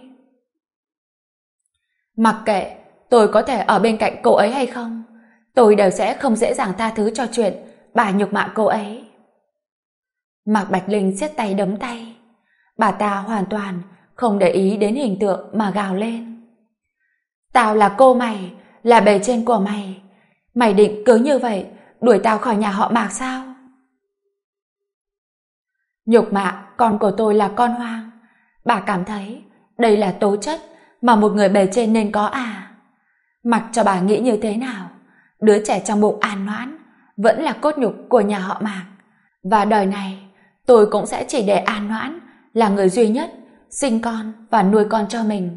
Mặc kệ tôi có thể ở bên cạnh cô ấy hay không, tôi đều sẽ không dễ dàng tha thứ cho chuyện bà nhục mạ cô ấy. Mạc Bạch Linh siết tay đấm tay. Bà ta hoàn toàn không để ý đến hình tượng mà gào lên. Tao là cô mày, là bề trên của mày. Mày định cứ như vậy đuổi tao khỏi nhà họ Mạc sao? Nhục mạ con của tôi là con hoang. Bà cảm thấy đây là tố chất mà một người bề trên nên có à? Mặc cho bà nghĩ như thế nào, đứa trẻ trong bụng An Noãn vẫn là cốt nhục của nhà họ Mạc. Và đời này tôi cũng sẽ chỉ để An Noãn là người duy nhất sinh con và nuôi con cho mình.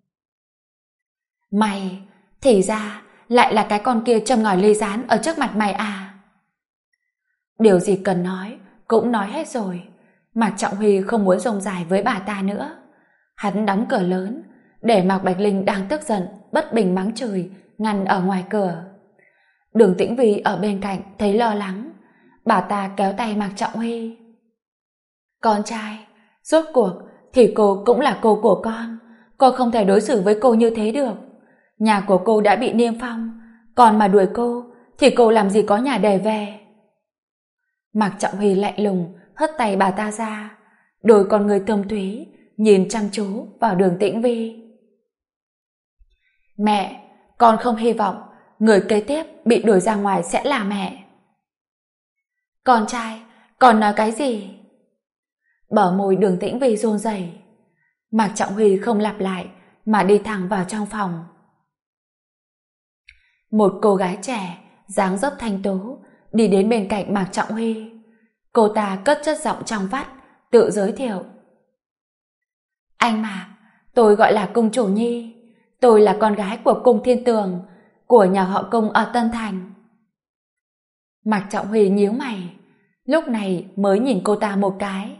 Mày, thì ra lại là cái con kia châm ngòi ly gián ở trước mặt mày à? Điều gì cần nói cũng nói hết rồi. Mạc Trọng Huy không muốn rông dài với bà ta nữa. Hắn đóng cửa lớn để Mạc Bạch Linh đang tức giận bất bình mắng chửi ngăn ở ngoài cửa. Đường Tĩnh Vi ở bên cạnh thấy lo lắng. Bà ta kéo tay Mạc Trọng Huy. Con trai, rốt cuộc thì cô cũng là cô của con. Cô không thể đối xử với cô như thế được. Nhà của cô đã bị niêm phong, còn mà đuổi cô thì cô làm gì có nhà để về. Mạc Trọng Huy lạnh lùng hất tay bà ta ra. Đôi con người thâm thúy nhìn chăm chú vào Đường Tĩnh Vi. Mẹ, con không hy vọng người kế tiếp bị đuổi ra ngoài sẽ là mẹ. Con trai, con nói cái gì? Bờ môi Đường Tĩnh Vi run rẩy. Mạc Trọng Huy không lặp lại mà đi thẳng vào trong phòng. Một cô gái trẻ, dáng dấp thanh tú, đi đến bên cạnh Mạc Trọng Huy. Cô ta cất chất giọng trong vắt, tự giới thiệu. Anh Mạc, tôi gọi là Cung Chủ Nhi. Tôi là con gái của Cung Thiên Tường, của nhà họ Cung ở Tân Thành. Mạc Trọng Huy nhíu mày, lúc này mới nhìn cô ta một cái.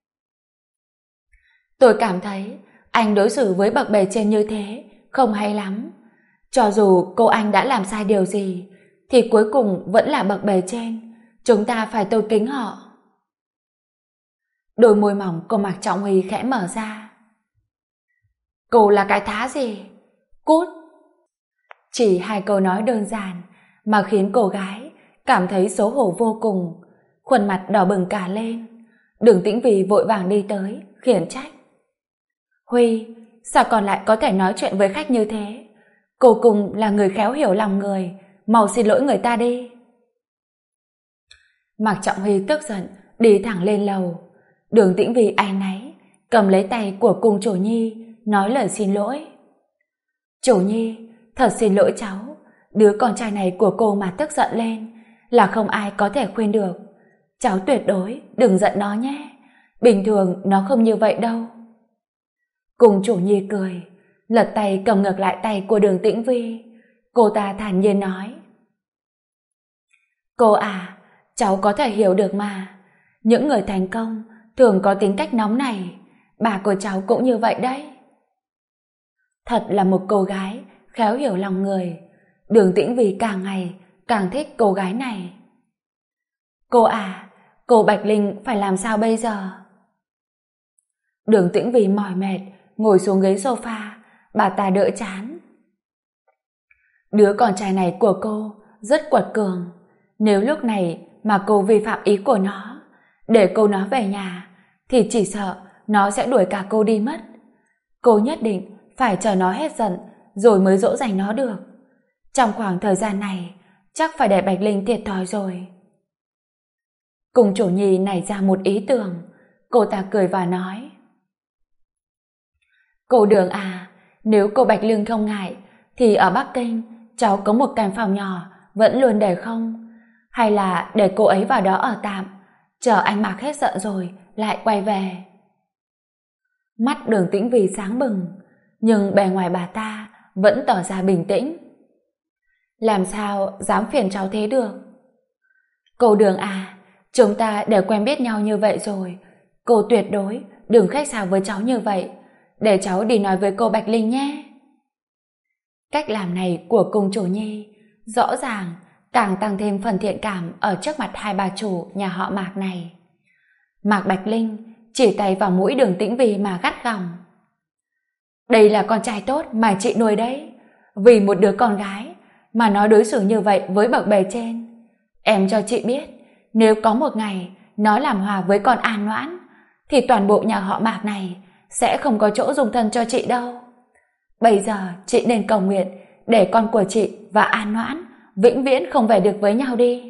Tôi cảm thấy anh đối xử với bậc bề trên như thế không hay lắm. Cho dù cô anh đã làm sai điều gì, thì cuối cùng vẫn là bậc bề trên. Chúng ta phải tôn kính họ. Đôi môi mỏng của Mạc Trọng Huy khẽ mở ra. Cô là cái thá gì? Cút! Chỉ hai câu nói đơn giản mà khiến cô gái cảm thấy xấu hổ vô cùng, khuôn mặt đỏ bừng cả lên. Đường Tĩnh Vi vội vàng đi tới, khiển trách. Huy, sao còn lại có thể nói chuyện với khách như thế? Cô cùng là người khéo hiểu lòng người, mau xin lỗi người ta đi. Mạc Trọng Huy tức giận, đi thẳng lên lầu. Đường Tĩnh Vi áy náy, cầm lấy tay của Cung Chủ Nhi, nói lời xin lỗi. Chủ Nhi, thật xin lỗi cháu. Đứa con trai này của cô mà tức giận lên là không ai có thể khuyên được. Cháu tuyệt đối đừng giận nó nhé. Bình thường nó không như vậy đâu. Cung Chủ Nhi cười, lật tay cầm ngược lại tay của Đường Tĩnh Vi. Cô ta thản nhiên nói. Cô à, cháu có thể hiểu được mà. Những người thành công thường có tính cách nóng này. Bà của cháu cũng như vậy đấy. Thật là một cô gái khéo hiểu lòng người. Đường Tĩnh Vi càng ngày càng thích cô gái này. Cô à, cô Bạch Linh phải làm sao bây giờ? Đường Tĩnh Vi mỏi mệt, ngồi xuống ghế sofa, bà ta đỡ chán. Đứa con trai này của cô rất quật cường. Nếu lúc này mà cô vi phạm ý của nó, để cô nó về nhà, thì chỉ sợ nó sẽ đuổi cả cô đi mất. Cô nhất định phải chờ nó hết giận rồi mới dỗ dành nó được. Trong khoảng thời gian này chắc phải để Bạch Linh thiệt thòi rồi. Cung Chủ Nhi nảy ra một ý tưởng. Cô ta cười và nói. Cô Đường à, nếu cô Bạch Linh không ngại thì ở Bắc Kinh cháu có một căn phòng nhỏ vẫn luôn để không? Hay là để cô ấy vào đó ở tạm, chờ anh Mạc hết giận rồi lại quay về? Mắt Đường Tĩnh Vi sáng bừng, nhưng bề ngoài bà ta vẫn tỏ ra bình tĩnh. Làm sao dám phiền cháu thế được? Cô Đường à, chúng ta đều quen biết nhau như vậy rồi. Cô tuyệt đối đừng khách sáo với cháu như vậy. Để cháu đi nói với cô Bạch Linh nhé. Cách làm này của Cung Chủ Nhi rõ ràng càng tăng thêm phần thiện cảm ở trước mặt hai bà chủ nhà họ Mạc này. Mạc Bạch Linh chỉ tay vào mũi Đường Tĩnh Vi mà gắt gỏng. Đây là con trai tốt mà chị nuôi đấy. Vì một đứa con gái mà nó đối xử như vậy với bậc bề trên. Em cho chị biết, nếu có một ngày nó làm hòa với con An Noãn, thì toàn bộ nhà họ Mạc này sẽ không có chỗ dung thân cho chị đâu. Bây giờ chị nên cầu nguyện để con của chị và An Noãn vĩnh viễn không về được với nhau đi.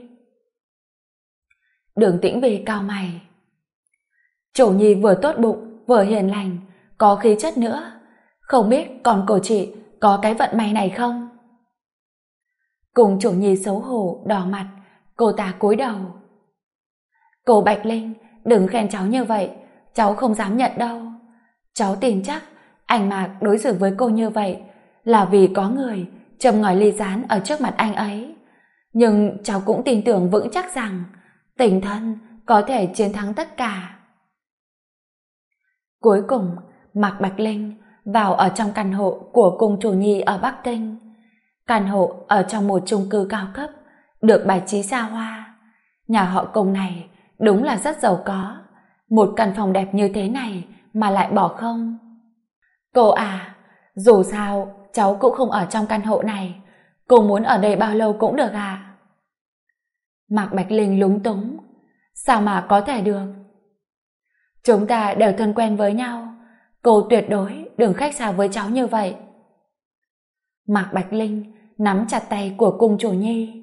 Đường Tĩnh Vi cau mày. Chủ Nhi vừa tốt bụng, vừa hiền lành, có khí chất nữa. Không biết con của chị có cái vận may này không? Cùng Chủ Nhi xấu hổ, đỏ mặt, cô ta cúi đầu. Cô Bạch Linh, đừng khen cháu như vậy, cháu không dám nhận đâu. Cháu tin chắc anh Mạc đối xử với cô như vậy là vì có người châm ngòi ly gián ở trước mặt anh ấy. Nhưng cháu cũng tin tưởng vững chắc rằng tình thân có thể chiến thắng tất cả. Cuối cùng, Mạc Bạch Linh vào ở trong căn hộ của Cung Chủ Nhi ở Bắc Kinh. Căn hộ ở trong một chung cư cao cấp, được bài trí xa hoa. Nhà họ Cung này đúng là rất giàu có. Một căn phòng đẹp như thế này mà lại bỏ không? Cô à, dù sao cháu cũng không ở trong căn hộ này. Cô muốn ở đây bao lâu cũng được ạ. Mạc Bạch Linh lúng túng. Sao mà có thể được? Chúng ta đều thân quen với nhau. Cô tuyệt đối đừng khách sáo với cháu như vậy. Mạc Bạch Linh nắm chặt tay của cung chủ nhi.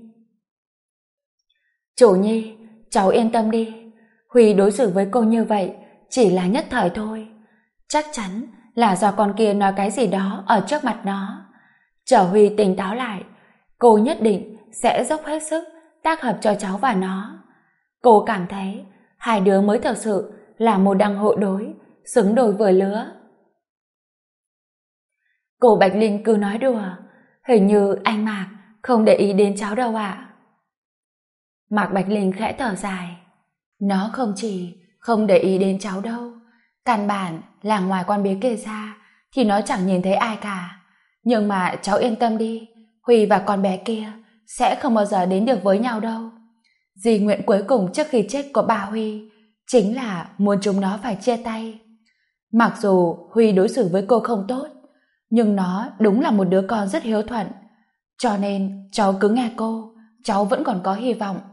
Chủ nhi, cháu yên tâm đi. Huy đối xử với cô như vậy chỉ là nhất thời thôi. Chắc chắn là do con kia nói cái gì đó ở trước mặt nó. Chờ Huy tỉnh táo lại, cô nhất định sẽ dốc hết sức tác hợp cho cháu và nó. Cô cảm thấy hai đứa mới thật sự là một đăng hộ đối, xứng đôi vừa lứa. Cô Bạch Linh cứ nói đùa, hình như anh Mạc không để ý đến cháu đâu ạ. Mạc Bạch Linh khẽ thở dài. Nó không chỉ không để ý đến cháu đâu, căn bản là ngoài con bé kia ra thì nó chẳng nhìn thấy ai cả. Nhưng mà cháu yên tâm đi, Huy và con bé kia sẽ không bao giờ đến được với nhau đâu. Di nguyện cuối cùng trước khi chết của bà Huy chính là muốn chúng nó phải chia tay. Mặc dù Huy đối xử với cô không tốt, nhưng nó đúng là một đứa con rất hiếu thuận. Cho nên cháu cứ nghe cô, cháu vẫn còn có hy vọng.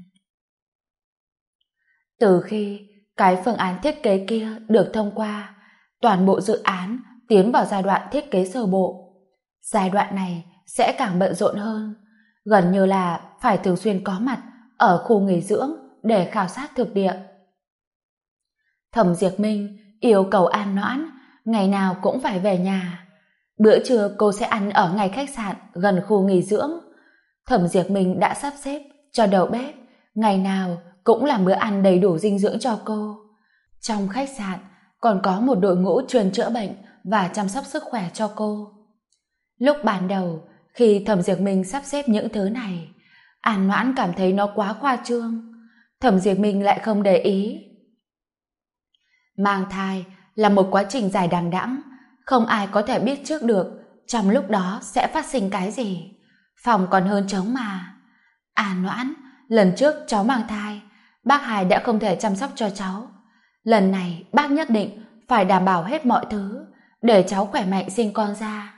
Từ khi cái phương án thiết kế kia được thông qua, toàn bộ dự án tiến vào giai đoạn thiết kế sơ bộ. Giai đoạn này sẽ càng bận rộn hơn, gần như là phải thường xuyên có mặt ở khu nghỉ dưỡng để khảo sát thực địa. Thẩm Diệp Minh yêu cầu An Noãn ngày nào cũng phải về nhà. Bữa trưa cô sẽ ăn ở ngay khách sạn gần khu nghỉ dưỡng. Thẩm Diệp Minh đã sắp xếp cho đầu bếp ngày nào cũng làm bữa ăn đầy đủ dinh dưỡng cho cô. Trong khách sạn còn có một đội ngũ chuyên chữa bệnh và chăm sóc sức khỏe cho cô. Lúc ban đầu, khi Thẩm Diệp Minh sắp xếp những thứ này, An Noãn cảm thấy nó quá khoa trương. Thẩm Diệp Minh lại không để ý. Mang thai là một quá trình dài đằng đẵng, không ai có thể biết trước được trong lúc đó sẽ phát sinh cái gì. Phòng còn hơn trống mà. An Noãn, lần trước cháu mang thai, bác Hai đã không thể chăm sóc cho cháu. Lần này bác nhất định phải đảm bảo hết mọi thứ để cháu khỏe mạnh sinh con ra.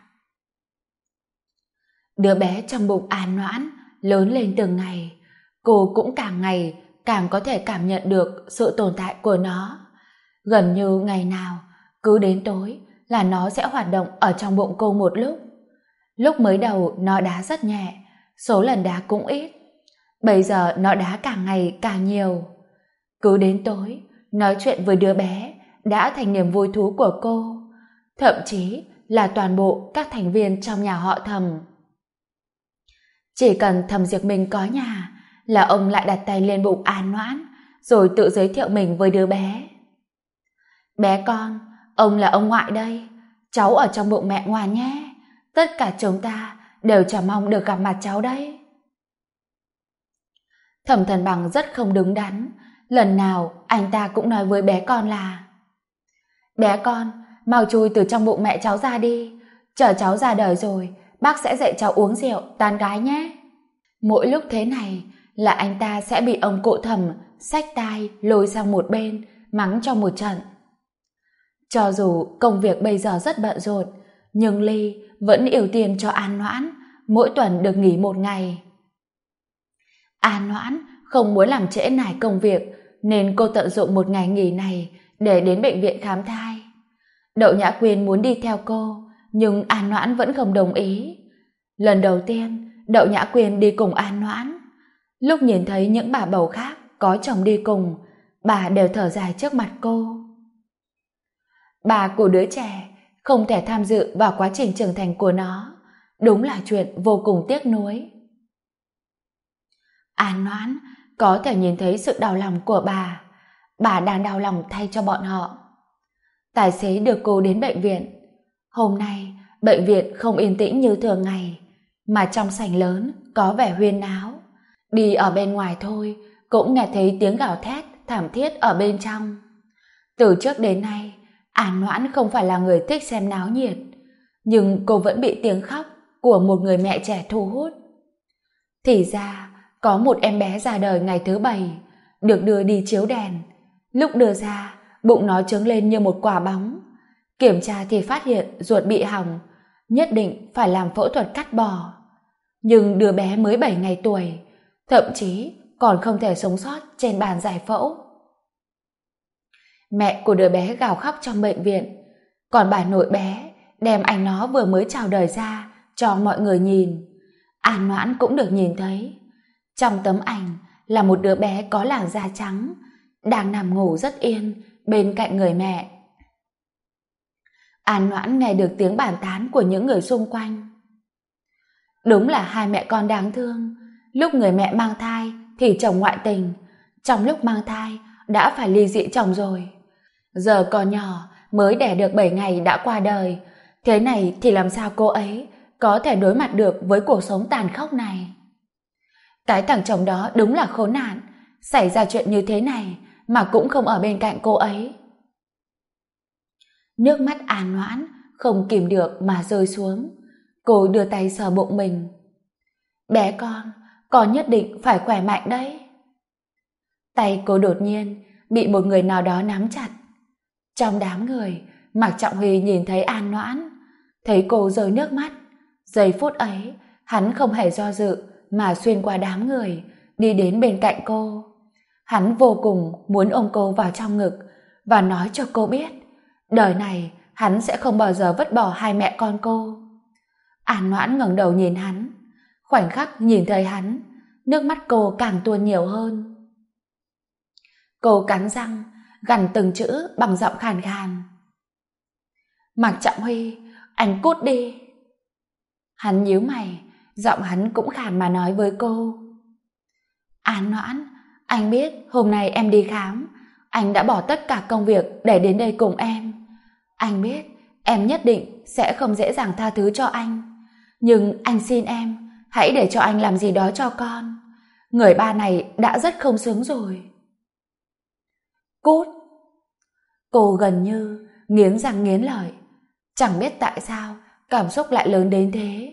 Đứa bé trong bụng An Noãn lớn lên từng ngày, cô cũng càng ngày càng có thể cảm nhận được sự tồn tại của nó. Gần như ngày nào, cứ đến tối là nó sẽ hoạt động ở trong bụng cô một lúc. Lúc mới đầu nó đá rất nhẹ, số lần đá cũng ít. Bây giờ nó đá càng ngày càng nhiều. Cứ đến tối, nói chuyện với đứa bé đã thành niềm vui thú của cô, thậm chí là toàn bộ các thành viên trong nhà họ Thẩm. Chỉ cần Thẩm Diệp Minh có nhà là ông lại đặt tay lên bụng An Noãn rồi tự giới thiệu mình với đứa bé. Bé con, ông là ông ngoại đây, cháu ở trong bụng mẹ ngoan nhé, tất cả chúng ta đều chờ mong được gặp mặt cháu đấy. Thẩm Thần Bằng rất không đứng đắn, lần nào anh ta cũng nói với bé con là: bé con, mau chui từ trong bụng mẹ cháu ra đi, chờ cháu ra đời rồi, bác sẽ dạy cháu uống rượu, tán gái nhé. Mỗi lúc thế này là anh ta sẽ bị ông cụ Thẩm xách tai lôi sang một bên, mắng cho một trận. Cho dù công việc bây giờ rất bận rộn, nhưng Ly vẫn ưu tiên cho An Noãn mỗi tuần được nghỉ một ngày. An Noãn không muốn làm trễ nải công việc, nên cô tận dụng một ngày nghỉ này để đến bệnh viện khám thai. Đậu Nhã Quyên muốn đi theo cô, nhưng An Noãn vẫn không đồng ý. Lần đầu tiên Đậu Nhã Quyên đi cùng An Noãn, lúc nhìn thấy những bà bầu khác có chồng đi cùng, bà đều thở dài trước mặt cô. Bà của đứa trẻ không thể tham dự vào quá trình trưởng thành của nó, đúng là chuyện vô cùng tiếc nuối. An Noãn có thể nhìn thấy sự đau lòng của bà đang đau lòng thay cho bọn họ. Tài xế đưa cô đến bệnh viện. Hôm nay bệnh viện không yên tĩnh như thường ngày, mà trong sảnh lớn có vẻ huyên náo. Đi ở bên ngoài thôi cũng nghe thấy tiếng gào thét thảm thiết ở bên trong. Từ trước đến nay An Noãn không phải là người thích xem náo nhiệt, nhưng cô vẫn bị tiếng khóc của một người mẹ trẻ thu hút. Thì ra có một em bé ra đời ngày thứ 7, được đưa đi chiếu đèn. Lúc đưa ra, bụng nó trướng lên như một quả bóng. Kiểm tra thì phát hiện ruột bị hỏng, nhất định phải làm phẫu thuật cắt bỏ. Nhưng đứa bé mới 7 ngày tuổi, thậm chí còn không thể sống sót trên bàn giải phẫu. Mẹ của đứa bé gào khóc trong bệnh viện. Còn bà nội bé đem ảnh nó vừa mới chào đời ra cho mọi người nhìn. An Noãn cũng được nhìn thấy. Trong tấm ảnh là một đứa bé có làn da trắng, đang nằm ngủ rất yên bên cạnh người mẹ. An Noãn nghe được tiếng bàn tán của những người xung quanh. Đúng là hai mẹ con đáng thương. Lúc người mẹ mang thai thì chồng ngoại tình, trong lúc mang thai đã phải ly dị chồng rồi. Giờ còn nhỏ mới đẻ được 7 ngày đã qua đời. Thế này thì làm sao cô ấy có thể đối mặt được với cuộc sống tàn khốc này? Cái thằng chồng đó đúng là khốn nạn, xảy ra chuyện như thế này mà cũng không ở bên cạnh cô ấy. Nước mắt An Noãn không kìm được mà rơi xuống. Cô đưa tay sờ bụng mình. Bé con nhất định phải khỏe mạnh đấy. Tay cô đột nhiên bị một người nào đó nắm chặt. Trong đám người, Mạc Trọng Huy nhìn thấy An Noãn, thấy cô rơi nước mắt. Giây phút ấy, hắn không hề do dự mà xuyên qua đám người, đi đến bên cạnh cô. Hắn vô cùng muốn ôm cô vào trong ngực và nói cho cô biết, đời này hắn sẽ không bao giờ vứt bỏ hai mẹ con cô. An Noãn ngẩng đầu nhìn hắn, khoảnh khắc nhìn thấy hắn, nước mắt cô càng tuôn nhiều hơn. Cô cắn răng, gằn từng chữ bằng giọng khàn khàn. Mạc Trọng Huy, anh cút đi. Hắn nhíu mày, giọng hắn cũng khàn mà nói với cô. An Noãn, anh biết hôm nay em đi khám, anh đã bỏ tất cả công việc để đến đây cùng em. Anh biết em nhất định sẽ không dễ dàng tha thứ cho anh, nhưng anh xin em, hãy để cho anh làm gì đó cho con. Người ba này đã rất không xứng rồi. Cút! Cô gần như nghiến răng nghiến lợi, chẳng biết tại sao cảm xúc lại lớn đến thế.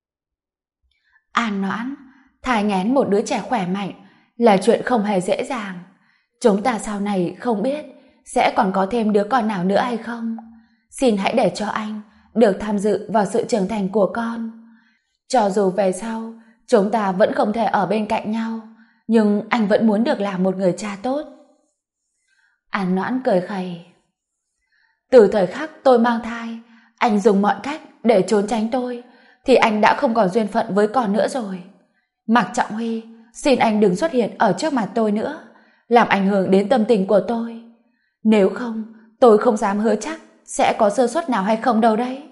An Noãn, thai nghén một đứa trẻ khỏe mạnh là chuyện không hề dễ dàng. Chúng ta sau này không biết sẽ còn có thêm đứa con nào nữa hay không. Xin hãy để cho anh được tham dự vào sự trưởng thành của con. Cho dù về sau chúng ta vẫn không thể ở bên cạnh nhau, nhưng anh vẫn muốn được làm một người cha tốt. An Noãn cười khẩy. Từ thời khắc tôi mang thai, anh dùng mọi cách để trốn tránh tôi, thì anh đã không còn duyên phận với con nữa rồi. Mạc Trọng Huy, xin anh đừng xuất hiện ở trước mặt tôi nữa, làm ảnh hưởng đến tâm tình của tôi. Nếu không, tôi không dám hứa chắc sẽ có sơ suất nào hay không đâu đấy.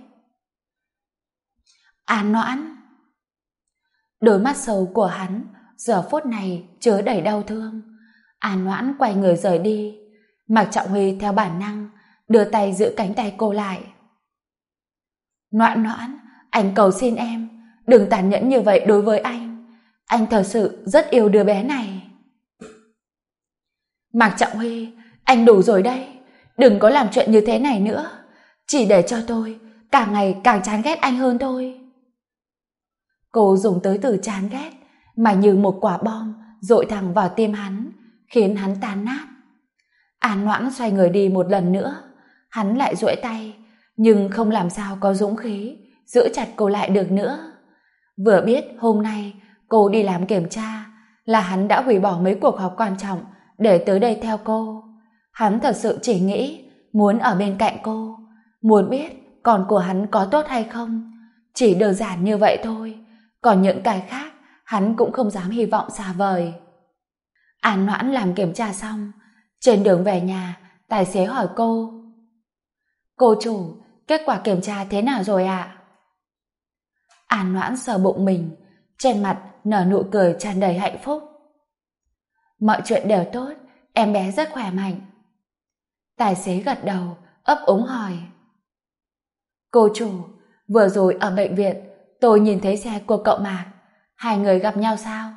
An Noãn. Đôi mắt sâu của hắn giờ phút này chứa đầy đau thương. An Noãn quay người rời đi. Mạc Trọng Huy theo bản năng đưa tay giữ cánh tay cô lại. Noãn Noãn, anh cầu xin em đừng tàn nhẫn như vậy đối với anh. Anh thật sự rất yêu đứa bé này. Mạc Trọng Huy, anh đủ rồi đây. Đừng có làm chuyện như thế này nữa, chỉ để cho tôi càng ngày càng chán ghét anh hơn thôi. Cô dùng tới từ chán ghét mà như một quả bom dội thẳng vào tim hắn, khiến hắn tan nát. An Noãn xoay người đi một lần nữa. Hắn lại duỗi tay, nhưng không làm sao có dũng khí giữ chặt cô lại được nữa. Vừa biết hôm nay cô đi làm kiểm tra là hắn đã hủy bỏ mấy cuộc họp quan trọng để tới đây theo cô. Hắn thật sự chỉ nghĩ muốn ở bên cạnh cô, muốn biết con của hắn có tốt hay không. Chỉ đơn giản như vậy thôi, còn những cái khác hắn cũng không dám hy vọng xa vời. An Noãn làm kiểm tra xong, trên đường về nhà, tài xế hỏi cô. Cô chủ, kết quả kiểm tra thế nào rồi ạ? An Noãn sờ bụng mình, trên mặt nở nụ cười tràn đầy hạnh phúc. Mọi chuyện đều tốt, em bé rất khỏe mạnh. Tài xế gật đầu, ấp úng hỏi. Cô chủ, vừa rồi ở bệnh viện, tôi nhìn thấy xe của cậu Mạc. Hai người gặp nhau sao?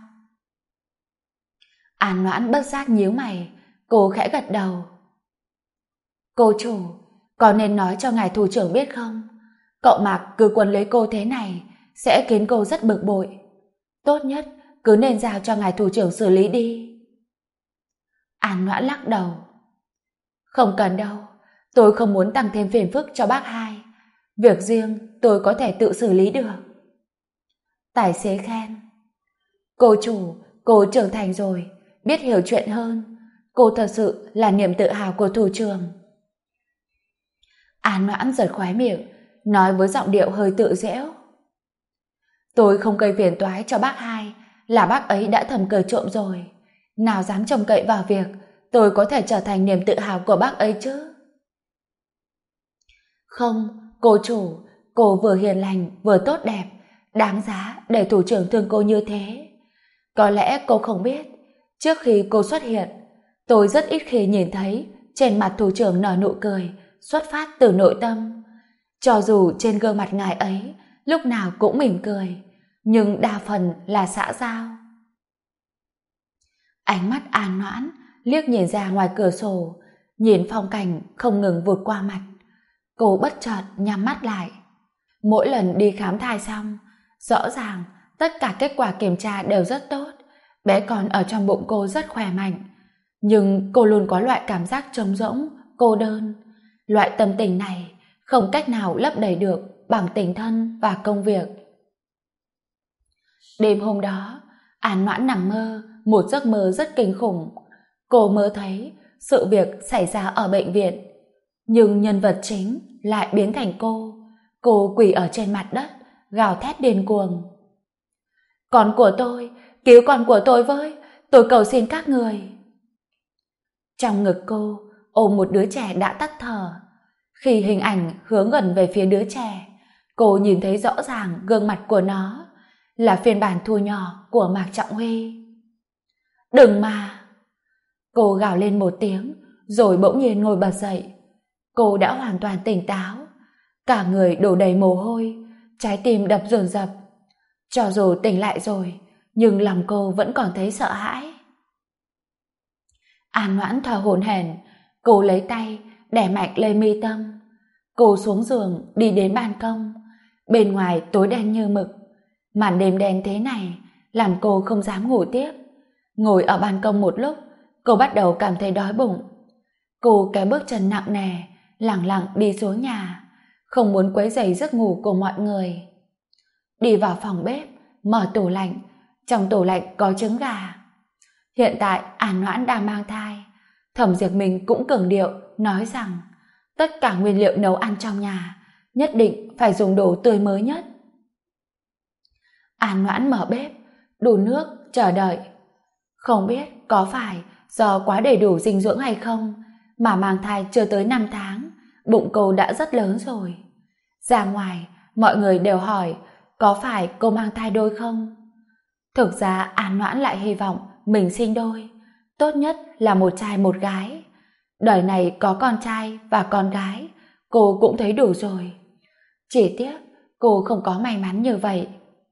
An Noãn bất giác nhíu mày, cô khẽ gật đầu. Cô chủ, có nên nói cho ngài thủ trưởng biết không? Cậu Mạc cứ quấn lấy cô thế này sẽ khiến cô rất bực bội. Tốt nhất cứ nên giao cho ngài thủ trưởng xử lý đi. An Noãn lắc đầu. Không cần đâu, tôi không muốn tăng thêm phiền phức cho bác hai. Việc riêng tôi có thể tự xử lý được. Tài xế khen. Cô chủ, cô trưởng thành rồi, biết hiểu chuyện hơn. Cô thật sự là niềm tự hào của thủ trưởng. An Noãn giật khóe miệng, nói với giọng điệu hơi tự giễu. Tôi không gây phiền toái cho bác hai, là bác ấy đã thầm cờ trộm rồi. Nào dám trông cậy vào việc tôi có thể trở thành niềm tự hào của bác ấy chứ? Không, cô chủ, cô vừa hiền lành vừa tốt đẹp, đáng giá để thủ trưởng thương cô như thế. Có lẽ cô không biết, trước khi cô xuất hiện, tôi rất ít khi nhìn thấy trên mặt thủ trưởng nở nụ cười xuất phát từ nội tâm. Cho dù trên gương mặt ngài ấy lúc nào cũng mỉm cười, nhưng đa phần là xã giao. Ánh mắt An Noãn liếc nhìn ra ngoài cửa sổ, nhìn phong cảnh không ngừng vụt qua mặt. Cô bất chợt nhắm mắt lại. Mỗi lần đi khám thai xong, rõ ràng tất cả kết quả kiểm tra đều rất tốt. Bé con ở trong bụng cô rất khỏe mạnh. Nhưng cô luôn có loại cảm giác trống rỗng, cô đơn. Loại tâm tình này không cách nào lấp đầy được bằng tình thân và công việc. Đêm hôm đó, An Noãn nằm mơ một giấc mơ rất kinh khủng. Cô mơ thấy sự việc xảy ra ở bệnh viện, nhưng nhân vật chính lại biến thành cô. Cô quỳ ở trên mặt đất, gào thét điên cuồng. Con của tôi, cứu con của tôi với, tôi cầu xin các người. Trong ngực cô ôm một đứa trẻ đã tắt thở. Khi hình ảnh hướng gần về phía đứa trẻ, cô nhìn thấy rõ ràng gương mặt của nó là phiên bản thu nhỏ của Mạc Trọng Huy. Đừng mà! Cô gào lên một tiếng, rồi bỗng nhiên ngồi bật dậy. Cô đã hoàn toàn tỉnh táo, cả người đổ đầy mồ hôi, trái tim đập dồn dập. Cho dù tỉnh lại rồi, nhưng lòng cô vẫn còn thấy sợ hãi. An Noãn thở hổn hển, cô lấy tay đè mạnh lên mi tâm. Cô xuống giường đi đến ban công. Bên ngoài tối đen như mực, màn đêm đen thế này làm cô không dám ngủ tiếp. Ngồi ở ban công một lúc, cô bắt đầu cảm thấy đói bụng. Cô kéo bước chân nặng nề, lẳng lặng đi xuống nhà, không muốn quấy rầy giấc ngủ của mọi người. Đi vào phòng bếp, mở tủ lạnh, trong tủ lạnh có trứng gà. Hiện tại An Noãn đang mang thai. Thẩm Diệp Minh cũng cường điệu nói rằng tất cả nguyên liệu nấu ăn trong nhà nhất định phải dùng đồ tươi mới nhất. An Noãn mở bếp, đun nước, chờ đợi. Không biết có phải do quá đầy đủ dinh dưỡng hay không mà mang thai chưa tới 5 tháng, bụng cô đã rất lớn rồi. Ra ngoài, mọi người đều hỏi có phải cô mang thai đôi không? Thực ra An Noãn lại hy vọng mình sinh đôi, tốt nhất là một trai một gái. Đời này có con trai và con gái, cô cũng thấy đủ rồi. Chỉ tiếc cô không có may mắn như vậy.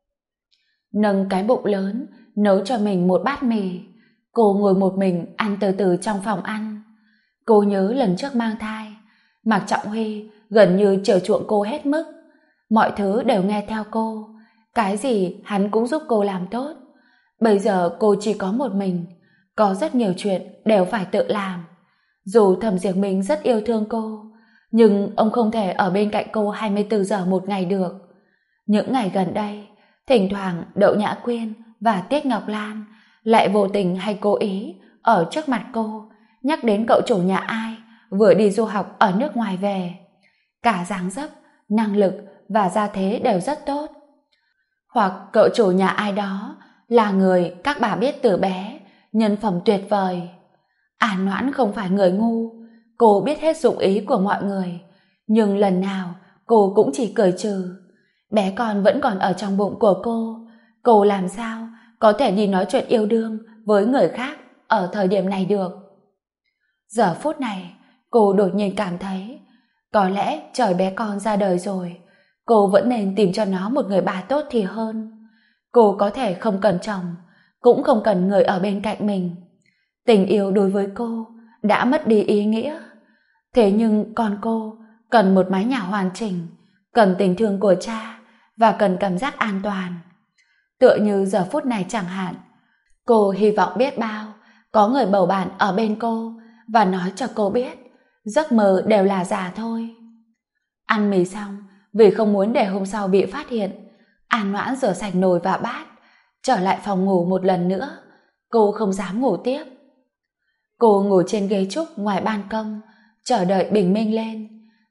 Nâng cái bụng lớn, nấu cho mình một bát mì. Cô ngồi một mình ăn từ từ trong phòng ăn. Cô nhớ lần trước mang thai, Mạc Trọng Huy gần như chiều chuộng cô hết mức. Mọi thứ đều nghe theo cô, cái gì hắn cũng giúp cô làm tốt. Bây giờ cô chỉ có một mình, có rất nhiều chuyện đều phải tự làm. Dù Thẩm Diệp Minh rất yêu thương cô, nhưng ông không thể ở bên cạnh cô 24 giờ một ngày được. Những ngày gần đây, thỉnh thoảng Đậu Nhã Quyên và Tiết Ngọc Lan lại vô tình hay cố ý ở trước mặt cô nhắc đến cậu chủ nhà ai vừa đi du học ở nước ngoài về. Cả dáng dấp, năng lực và gia thế đều rất tốt. Hoặc cậu chủ nhà ai đó là người các bà biết từ bé, nhân phẩm tuyệt vời. An Noãn không phải người ngu, cô biết hết dụng ý của mọi người, nhưng lần nào cô cũng chỉ cười trừ. Bé con vẫn còn ở trong bụng của cô làm sao có thể đi nói chuyện yêu đương với người khác ở thời điểm này được. Giờ phút này, cô đột nhiên cảm thấy có lẽ trời bé con ra đời rồi, cô vẫn nên tìm cho nó một người bà tốt thì hơn. Cô có thể không cần chồng, cũng không cần người ở bên cạnh mình. Tình yêu đối với cô đã mất đi ý nghĩa. Thế nhưng con cô cần một mái nhà hoàn chỉnh, cần tình thương của cha và cần cảm giác an toàn. Tựa như giờ phút này chẳng hạn, cô hy vọng biết bao có người bầu bạn ở bên cô và nói cho cô biết giấc mơ đều là giả thôi. Ăn mì xong, vì không muốn để hôm sau bị phát hiện, An Noãn rửa sạch nồi và bát, trở lại phòng ngủ một lần nữa. Cô không dám ngủ tiếp. Cô ngồi trên ghế trúc ngoài ban công, chờ đợi bình minh lên.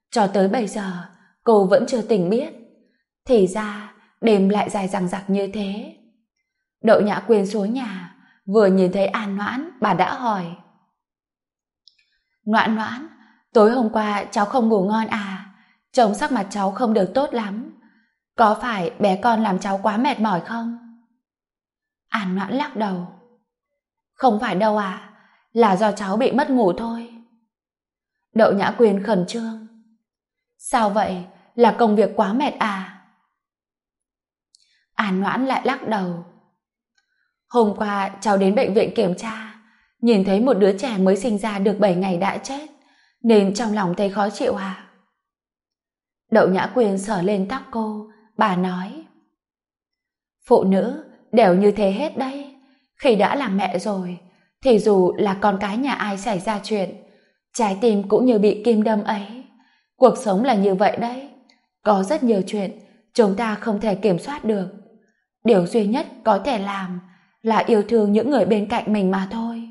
Cho tới bây giờ, cô vẫn chưa tỉnh biết. Thì ra, đêm lại dài dằng dặc như thế. Đậu Nhã Quyên xuống nhà, vừa nhìn thấy An Noãn, bà đã hỏi. Noãn Noãn, tối hôm qua cháu không ngủ ngon à? Trông sắc mặt cháu không được tốt lắm. Có phải bé con làm cháu quá mệt mỏi không? An Noãn lắc đầu. Không phải đâu à, là do cháu bị mất ngủ thôi. Đậu Nhã Quyên khẩn trương. Sao vậy, là công việc quá mệt à? An Noãn lại lắc đầu. Hôm qua cháu đến bệnh viện kiểm tra, nhìn thấy một đứa trẻ mới sinh ra được 7 ngày đã chết, nên trong lòng thấy khó chịu à? Đậu Nhã Quyên sờ lên tóc cô, bà nói. Phụ nữ đều như thế hết đấy. Khi đã làm mẹ rồi, thì dù là con cái nhà ai xảy ra chuyện, trái tim cũng như bị kim đâm ấy. Cuộc sống là như vậy đấy. Có rất nhiều chuyện chúng ta không thể kiểm soát được. Điều duy nhất có thể làm là yêu thương những người bên cạnh mình mà thôi.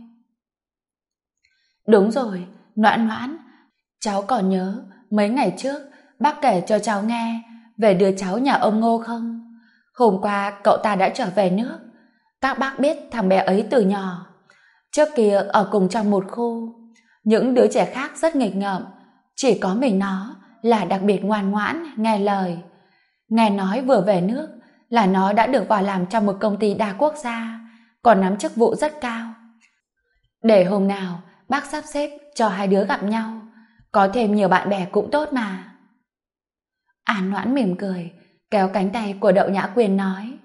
Đúng rồi, Noãn Noãn, cháu còn nhớ mấy ngày trước bác kể cho cháu nghe về đứa cháu nhà ông Ngô không? Hôm qua cậu ta đã trở về nước. Các bác biết thằng bé ấy từ nhỏ. Trước kia ở cùng trong một khu. Những đứa trẻ khác rất nghịch ngợm, chỉ có mình nó là đặc biệt ngoan ngoãn, nghe lời. Nghe nói vừa về nước là nó đã được vào làm trong một công ty đa quốc gia, còn nắm chức vụ rất cao. Để hôm nào bác sắp xếp cho hai đứa gặp nhau, có thêm nhiều bạn bè cũng tốt mà. An Noãn mỉm cười, kéo cánh tay của Đậu Nhã Quyên nói.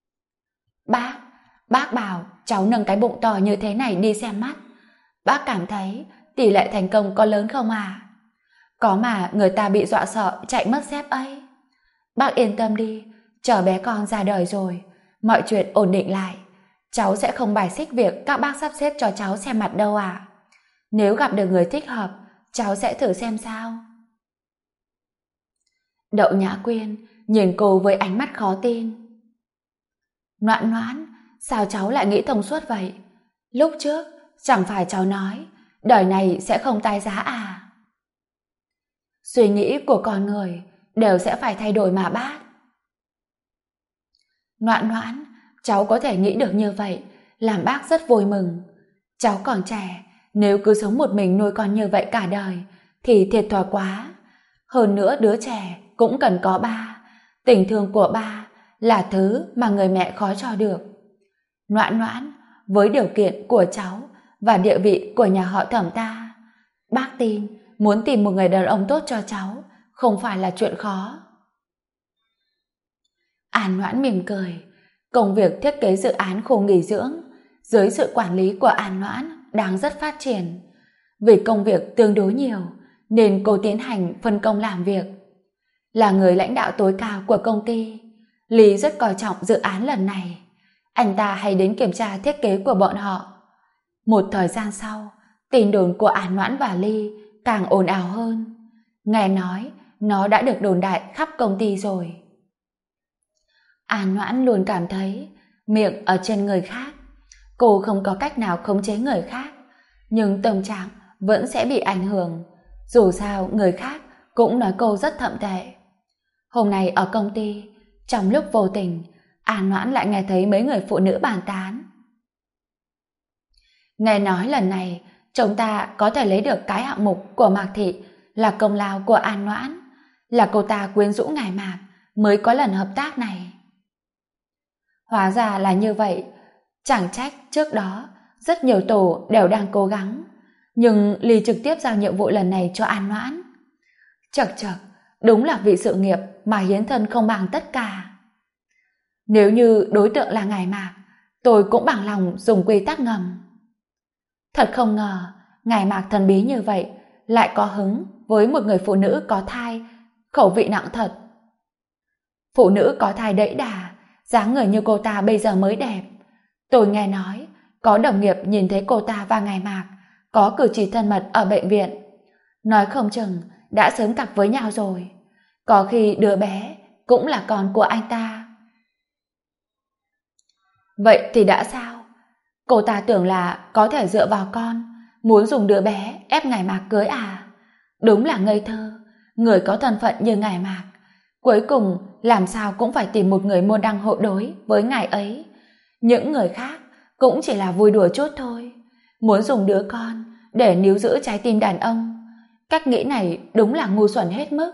Bác bảo cháu nâng cái bụng to như thế này đi xem mắt. Bác cảm thấy tỷ lệ thành công có lớn không à? Có mà người ta bị dọa sợ chạy mất dép ấy. Bác yên tâm đi, chờ bé con ra đời rồi, mọi chuyện ổn định lại, cháu sẽ không bài xích việc các bác sắp xếp cho cháu xem mặt đâu à. Nếu gặp được người thích hợp, cháu sẽ thử xem sao. Đậu Nhã Quyên nhìn cô với ánh mắt khó tin. Noãn Noãn, sao cháu lại nghĩ thông suốt vậy? Lúc trước chẳng phải cháu nói đời này sẽ không tái giá à? Suy nghĩ của con người đều sẽ phải thay đổi mà bác. Noãn Noãn, cháu có thể nghĩ được như vậy làm bác rất vui mừng. Cháu còn trẻ, nếu cứ sống một mình nuôi con như vậy cả đời thì thiệt thòi quá. Hơn nữa đứa trẻ cũng cần có ba. Tình thương của ba là thứ mà người mẹ khó cho được. Noãn Noãn, với điều kiện của cháu và địa vị của nhà họ Thẩm ta, bác tin muốn tìm một người đàn ông tốt cho cháu không phải là chuyện khó. An Noãn mỉm cười. Công việc thiết kế dự án khu nghỉ dưỡng dưới sự quản lý của An Noãn đang rất phát triển. Vì công việc tương đối nhiều nên cô tiến hành phân công làm việc. Là người lãnh đạo tối cao của công ty, Lý rất coi trọng dự án lần này. Anh ta hay đến kiểm tra thiết kế của bọn họ. Một thời gian sau, tin đồn của An Noãn và Ly càng ồn ào hơn. Nghe nói nó đã được đồn đại khắp công ty rồi. An Noãn luôn cảm thấy miệng ở trên người khác. Cô không có cách nào khống chế người khác, nhưng tâm trạng vẫn sẽ bị ảnh hưởng. Dù sao người khác cũng nói cô rất thậm tệ. Hôm nay ở công ty, trong lúc vô tình, An Noãn lại nghe thấy mấy người phụ nữ bàn tán. Nghe nói lần này chúng ta có thể lấy được cái hạng mục của Mạc Thị là công lao của An Noãn, là cô ta quyến rũ ngài Mạc mới có lần hợp tác này. Hóa ra là như vậy. Chẳng trách trước đó rất nhiều tổ đều đang cố gắng, nhưng Ly trực tiếp giao nhiệm vụ lần này cho An Noãn. Chậc chậc, đúng là vì sự nghiệp mà hiến thân không bằng tất cả. Nếu như đối tượng là ngài Mạc, tôi cũng bằng lòng dùng quy tắc ngầm. Thật không ngờ ngài Mạc thần bí như vậy lại có hứng với một người phụ nữ có thai, khẩu vị nặng thật. Phụ nữ có thai đẫy đà, dáng người như cô ta bây giờ mới đẹp. Tôi nghe nói có đồng nghiệp nhìn thấy cô ta và ngài Mạc có cử chỉ thân mật ở bệnh viện, nói không chừng đã sớm cặp với nhau rồi. Có khi đứa bé cũng là con của anh ta. Vậy thì đã sao? Cô ta tưởng là có thể dựa vào con, muốn dùng đứa bé ép ngài Mạc cưới à? Đúng là ngây thơ, Người có thân phận như ngài Mạc, cuối cùng làm sao cũng phải tìm một người môn đăng hộ đối với ngài ấy. Những người khác cũng chỉ là vui đùa chút thôi, muốn dùng đứa con để níu giữ trái tim đàn ông. Cách nghĩ này đúng là ngu xuẩn hết mức.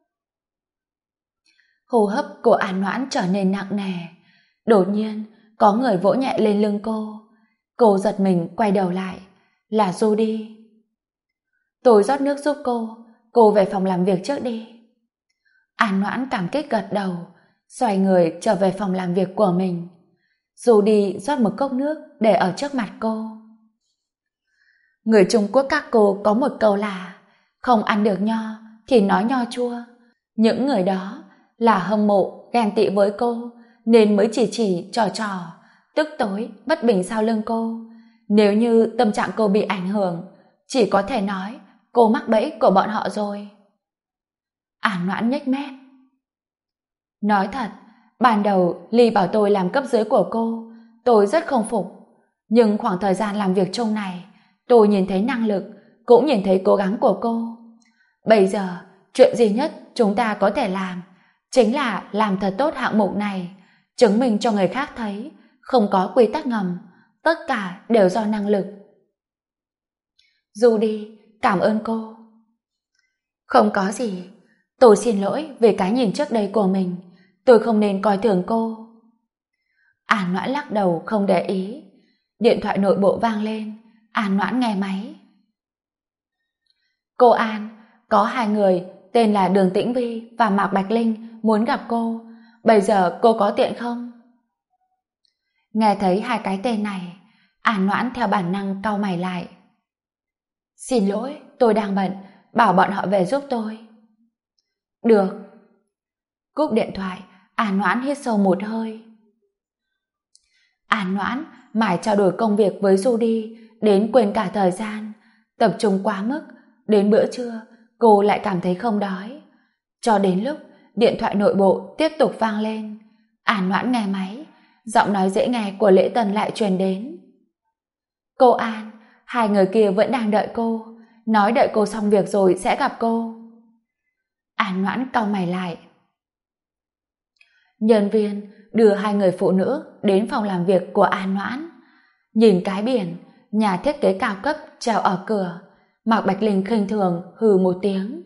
Hô hấp của An Noãn trở nên nặng nề. Đột nhiên có người vỗ nhẹ lên lưng cô. Cô giật mình quay đầu lại, là Judy. Tôi rót nước giúp cô về phòng làm việc trước đi. An Noãn cảm kích gật đầu, xoay người trở về phòng làm việc của mình. Judy rót một cốc nước để ở trước mặt cô. Người Trung Quốc các cô có một câu là không ăn được nho thì nói nho chua. Những người đó là hâm mộ, ghen tị với cô nên mới chỉ trò, tức tối, bất bình sau lưng cô. Nếu như tâm trạng cô bị ảnh hưởng, chỉ có thể nói cô mắc bẫy của bọn họ rồi. An Noãn nhếch mép. Nói thật, ban đầu Ly bảo tôi làm cấp dưới của cô, tôi rất không phục. Nhưng khoảng thời gian làm việc chung này, tôi nhìn thấy năng lực, cũng nhìn thấy cố gắng của cô. Bây giờ, chuyện duy nhất chúng ta có thể làm chính là làm thật tốt hạng mục này, chứng minh cho người khác thấy không có quy tắc ngầm, tất cả đều do năng lực. Judy, cảm ơn cô. Không có gì, tôi xin lỗi về cái nhìn trước đây của mình, tôi không nên coi thường cô. An Noãn lắc đầu không để ý. Điện thoại nội bộ vang lên, An Noãn nghe máy. Cô An, có hai người tên là Đường Tĩnh Vi và Mạc Bạch Linh muốn gặp cô, bây giờ cô có tiện không? Nghe thấy hai cái tên này, An Noãn theo bản năng cau mày lại. Xin lỗi, tôi đang bận, bảo bọn họ về giúp tôi. Được. Cúp điện thoại, An Noãn hít sâu một hơi. An Noãn mãi trao đổi công việc với Judy đến quên cả thời gian, tập trung quá mức, đến bữa trưa cô lại cảm thấy không đói. Cho đến lúc điện thoại nội bộ tiếp tục vang lên, An Noãn nghe máy, giọng nói dễ nghe của Lễ Tần lại truyền đến. Cô An, hai người kia vẫn đang đợi cô, nói đợi cô xong việc rồi sẽ gặp cô. An Noãn cau mày lại. Nhân viên đưa hai người phụ nữ đến phòng làm việc của An Noãn. Nhìn cái biển nhà thiết kế cao cấp treo ở cửa, Mạc Bạch Linh khinh thường hừ một tiếng.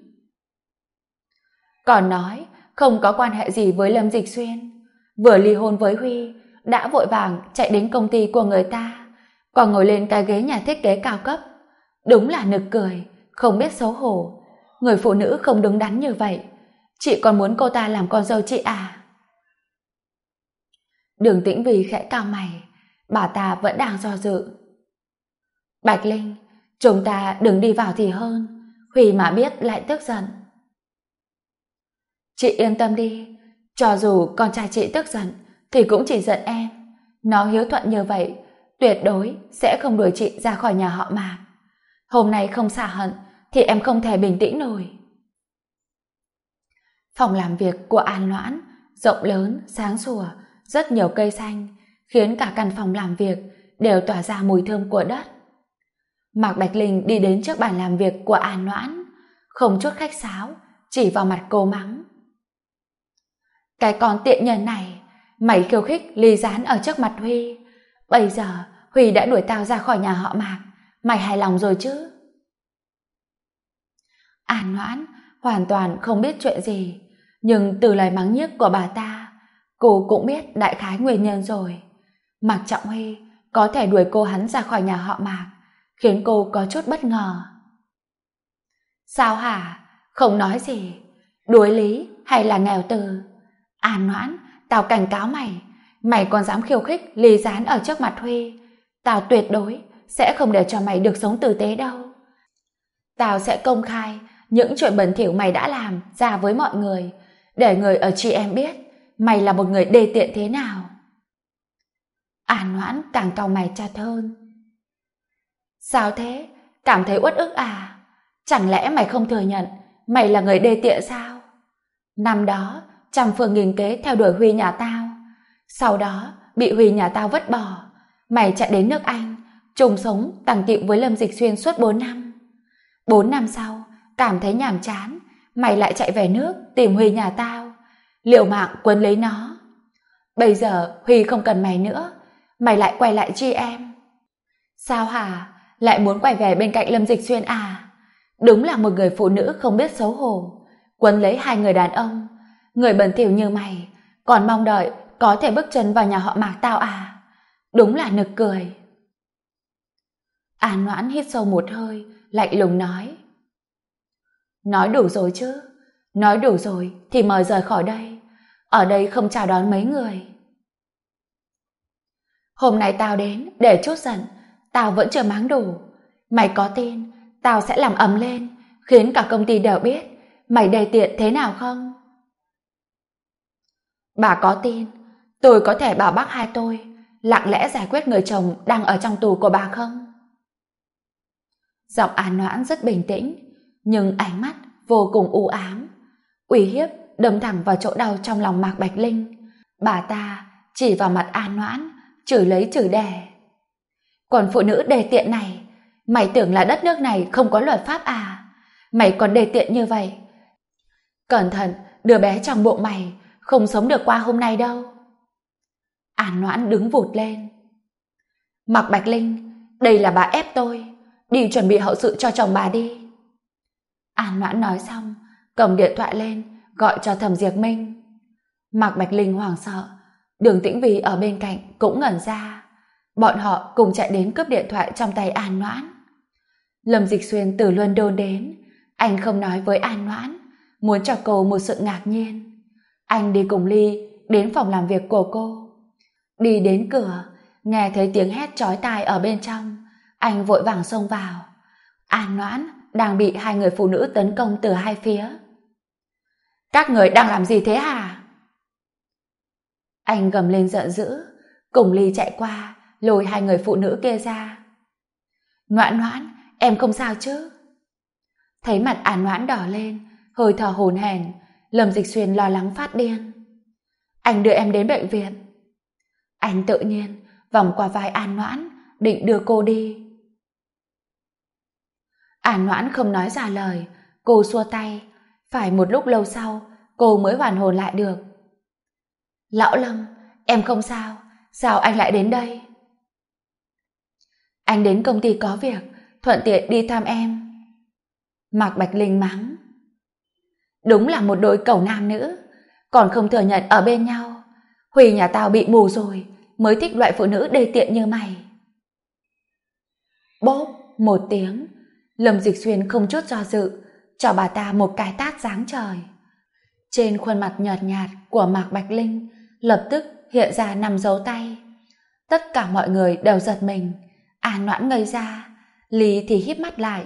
Còn nói không có quan hệ gì với Lâm Dịch Xuyên, vừa ly hôn với Huy đã vội vàng chạy đến công ty của người ta, còn ngồi lên cái ghế nhà thiết kế cao cấp. Đúng là nực cười, không biết xấu hổ. Người phụ nữ không đứng đắn như vậy, chị còn muốn cô ta làm con dâu chị à? Đường Tĩnh Vi khẽ cau mày, bà ta vẫn đang do dự. Bạch Linh, chúng ta đừng đi vào thì hơn, Huy mà biết lại tức giận. Chị yên tâm đi, cho dù con trai chị tức giận thì cũng chỉ giận em. Nó hiếu thuận như vậy, tuyệt đối sẽ không đuổi chị ra khỏi nhà họ Mạc. Hôm nay không xả hận thì em không thể bình tĩnh nổi. Phòng làm việc của An Noãn rộng lớn, sáng sủa, rất nhiều cây xanh, khiến cả căn phòng làm việc đều tỏa ra mùi thơm của đất. Mạc Bạch Linh đi đến trước bàn làm việc của An Noãn, không chút khách sáo, chỉ vào mặt cô mắng. Cái con tiện nhân này, mày khiêu khích ly gián ở trước mặt Huy. Bây giờ Huy đã đuổi tao ra khỏi nhà họ Mạc, mày hài lòng rồi chứ? An Noãn hoàn toàn không biết chuyện gì, nhưng từ lời mắng nhiếc của bà ta, cô cũng biết đại khái nguyên nhân rồi. Mạc Trọng Huy có thể đuổi cô hắn ra khỏi nhà họ Mạc, khiến cô có chút bất ngờ. Sao hả? Không nói gì? Đuối lý hay là nghèo từ? An Noãn, tao cảnh cáo mày, mày còn dám khiêu khích ly gián ở trước mặt Huy, tao tuyệt đối sẽ không để cho mày được sống tử tế đâu. Tao sẽ công khai những chuyện bẩn thỉu mày đã làm ra với mọi người, để người ở chị em biết mày là một người đê tiện thế nào. An Noãn càng cau mày chặt hơn. Sao thế? Cảm thấy uất ức à? Chẳng lẽ mày không thừa nhận mày là người đê tiện sao? Năm đó trăm phương nghìn kế theo đuổi Huy nhà tao, sau đó bị Huy nhà tao vứt bỏ. Mày chạy đến nước Anh, chung sống tằng tịu với Lâm Dịch Xuyên suốt 4 năm. 4 năm sau, cảm thấy nhàm chán, mày lại chạy về nước tìm Huy nhà tao, liều mạng quấn lấy nó. Bây giờ Huy không cần mày nữa, mày lại quay lại chi em? Sao hả? Lại muốn quay về bên cạnh Lâm Dịch Xuyên à? Đúng là một người phụ nữ không biết xấu hổ, quấn lấy hai người đàn ông. Người bẩn thỉu như mày còn mong đợi có thể bước chân vào nhà họ Mạc tao à? Đúng là nực cười. An Noãn hít sâu một hơi, lạnh lùng nói. Nói đủ rồi chứ? Nói đủ rồi thì mời rời khỏi đây. Ở đây không chào đón mấy người. Hôm nay tao đến để trút giận, tao vẫn chưa mắng đủ. Mày có tin tao sẽ làm ầm lên, khiến cả công ty đều biết mày đê tiện thế nào không? Bà có tin tôi có thể bảo bác hai tôi lặng lẽ giải quyết người chồng đang ở trong tù của bà không? Giọng An Noãn rất bình tĩnh, nhưng ánh mắt vô cùng u ám, uy hiếp đâm thẳng vào chỗ đau trong lòng Mạc Bạch Linh. Bà ta chỉ vào mặt An Noãn, chửi lấy chửi đè. Còn phụ nữ đề tiện này, mày tưởng là đất nước này không có luật pháp à? Mày còn đề tiện như vậy. Cẩn thận, đứa bé trong bụng mày không sống được qua hôm nay đâu. An Noãn đứng vụt lên. Mạc Bạch Linh, đây là bà ép tôi, đi chuẩn bị hậu sự cho chồng bà đi. An Noãn nói xong, cầm điện thoại lên, gọi cho Thẩm Diệp Minh. Mạc Bạch Linh hoảng sợ, Đường Tĩnh Vy ở bên cạnh cũng ngẩn ra. Bọn họ cùng chạy đến cướp điện thoại trong tay An Noãn. Lâm Dịch Xuyên từ London đến, anh không nói với An Noãn, muốn cho cô một sự ngạc nhiên. Anh đi cùng Ly đến phòng làm việc của cô. Đi đến cửa, nghe thấy tiếng hét chói tai ở bên trong, anh vội vàng xông vào. An Noãn đang bị hai người phụ nữ tấn công từ hai phía. Các người đang làm gì thế hả? Anh gầm lên giận dữ, cùng Ly chạy qua, lôi hai người phụ nữ kia ra. Noãn Noãn, em không sao chứ? Thấy mặt An Noãn đỏ lên, hơi thở hổn hển, Lâm Dịch Xuyên lo lắng phát điên. Anh đưa em đến bệnh viện. Anh tự nhiên vòng qua vai An Noãn, định đưa cô đi. An Noãn không nói ra lời, cô xua tay. Phải một lúc lâu sau, cô mới hoàn hồn lại được. Lão Lâm, em không sao, sao anh lại đến đây? Anh đến công ty có việc, thuận tiện đi thăm em. Mạc Bạch Linh mắng. Đúng là một đôi cẩu nam nữ, còn không thừa nhận ở bên nhau. Huy nhà tao bị mù rồi, mới thích loại phụ nữ đê tiện như mày. Bốp một tiếng, Lâm Dịch Xuyên không chút do dự, cho bà ta một cái tát giáng trời. Trên khuôn mặt nhợt nhạt của Mạc Bạch Linh lập tức hiện ra 5 dấu tay. Tất cả mọi người đều giật mình. An Noãn ngây ra, Ly thì híp mắt lại.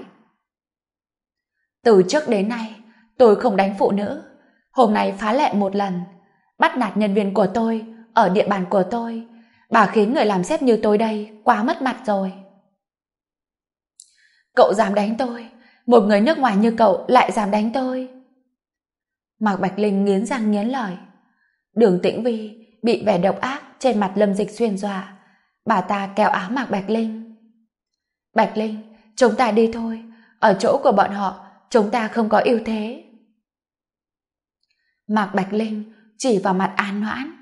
Từ trước đến nay tôi không đánh phụ nữ, hôm nay phá lệ một lần, bắt nạt nhân viên của tôi ở địa bàn của tôi. Bà khiến người làm sếp như tôi đây quá mất mặt rồi. Cậu dám đánh tôi, một người nước ngoài như cậu lại dám đánh tôi. Mạc Bạch Linh nghiến răng nghiến lợi. Đường Tĩnh Vy bị vẻ độc ác trên mặt Lâm Dịch Xuyên dọa, bà ta kéo áo Mạc Bạch Linh. Bạch Linh, chúng ta đi thôi, ở chỗ của bọn họ chúng ta không có ưu thế. Mạc Bạch Linh chỉ vào mặt An Noãn.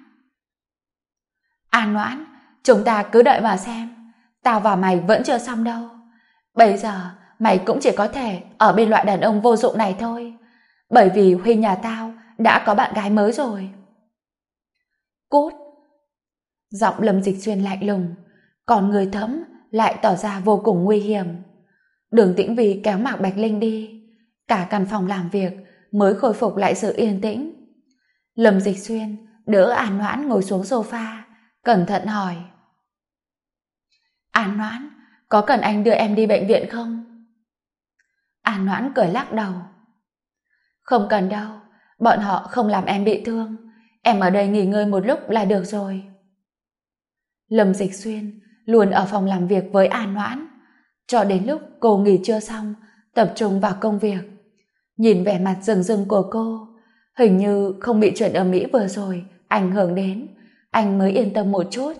An Noãn, chúng ta cứ đợi mà xem, tao và mày vẫn chưa xong đâu. Bây giờ mày cũng chỉ có thể ở bên loại đàn ông vô dụng này thôi, bởi vì Huy nhà tao đã có bạn gái mới rồi. Cút! Giọng Lâm Dịch Xuyên lạnh lùng, còn người thẫm lại tỏ ra vô cùng nguy hiểm. Đường Tĩnh Vy kéo Mạc Bạch Linh đi, cả căn phòng làm việc mới khôi phục lại sự yên tĩnh. Lâm Dịch Xuyên đỡ An Noãn ngồi xuống sofa, cẩn thận hỏi. An Noãn, có cần anh đưa em đi bệnh viện không? An Noãn cười lắc đầu. Không cần đâu, bọn họ không làm em bị thương, em ở đây nghỉ ngơi một lúc là được rồi. Lâm Dịch Xuyên luôn ở phòng làm việc với An Noãn, cho đến lúc cô nghỉ trưa xong, tập trung vào công việc. Nhìn vẻ mặt rừng rừng của cô, hình như không bị chuyện ở Mỹ vừa rồi ảnh hưởng đến, anh mới yên tâm một chút.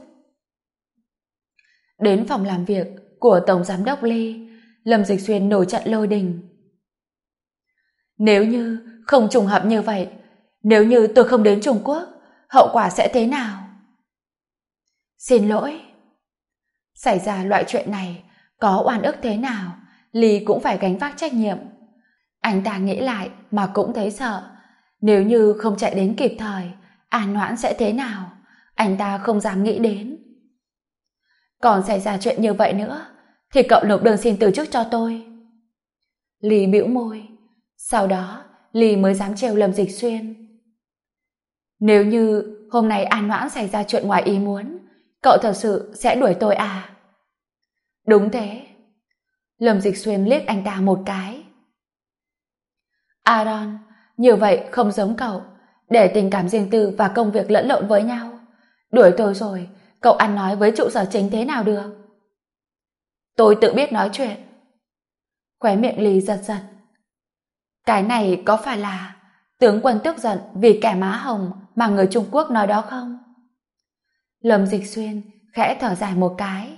Đến phòng làm việc của Tổng Giám đốc Ly, Lâm Dịch Xuyên nổi trận lôi đình. Nếu như không trùng hợp như vậy. Nếu như tôi không đến Trung Quốc, hậu quả sẽ thế nào? Xin lỗi. Xảy ra loại chuyện này, có oan ức thế nào, Ly cũng phải gánh vác trách nhiệm. Anh ta nghĩ lại mà cũng thấy sợ. Nếu như không chạy đến kịp thời, An Noãn sẽ thế nào? Anh ta không dám nghĩ đến. Còn xảy ra chuyện như vậy nữa, thì cậu nộp đơn xin từ chức cho tôi. Ly bĩu môi. Sau đó, Ly mới dám trêu Lâm Dịch Xuyên. Nếu như hôm nay An Noãn xảy ra chuyện ngoài ý muốn, cậu thật sự sẽ đuổi tôi à? Đúng thế. Lâm Dịch Xuyên liếc anh ta một cái. Aaron, như vậy không giống cậu, để tình cảm riêng tư và công việc lẫn lộn với nhau. Đuổi tôi rồi, cậu ăn nói với trụ sở chính thế nào được? Tôi tự biết nói chuyện. Khóe miệng Ly giật giật. Cái này có phải là tướng quân tức giận vì kẻ má hồng mà người Trung Quốc nói đó không? Lâm Dịch Xuyên khẽ thở dài một cái.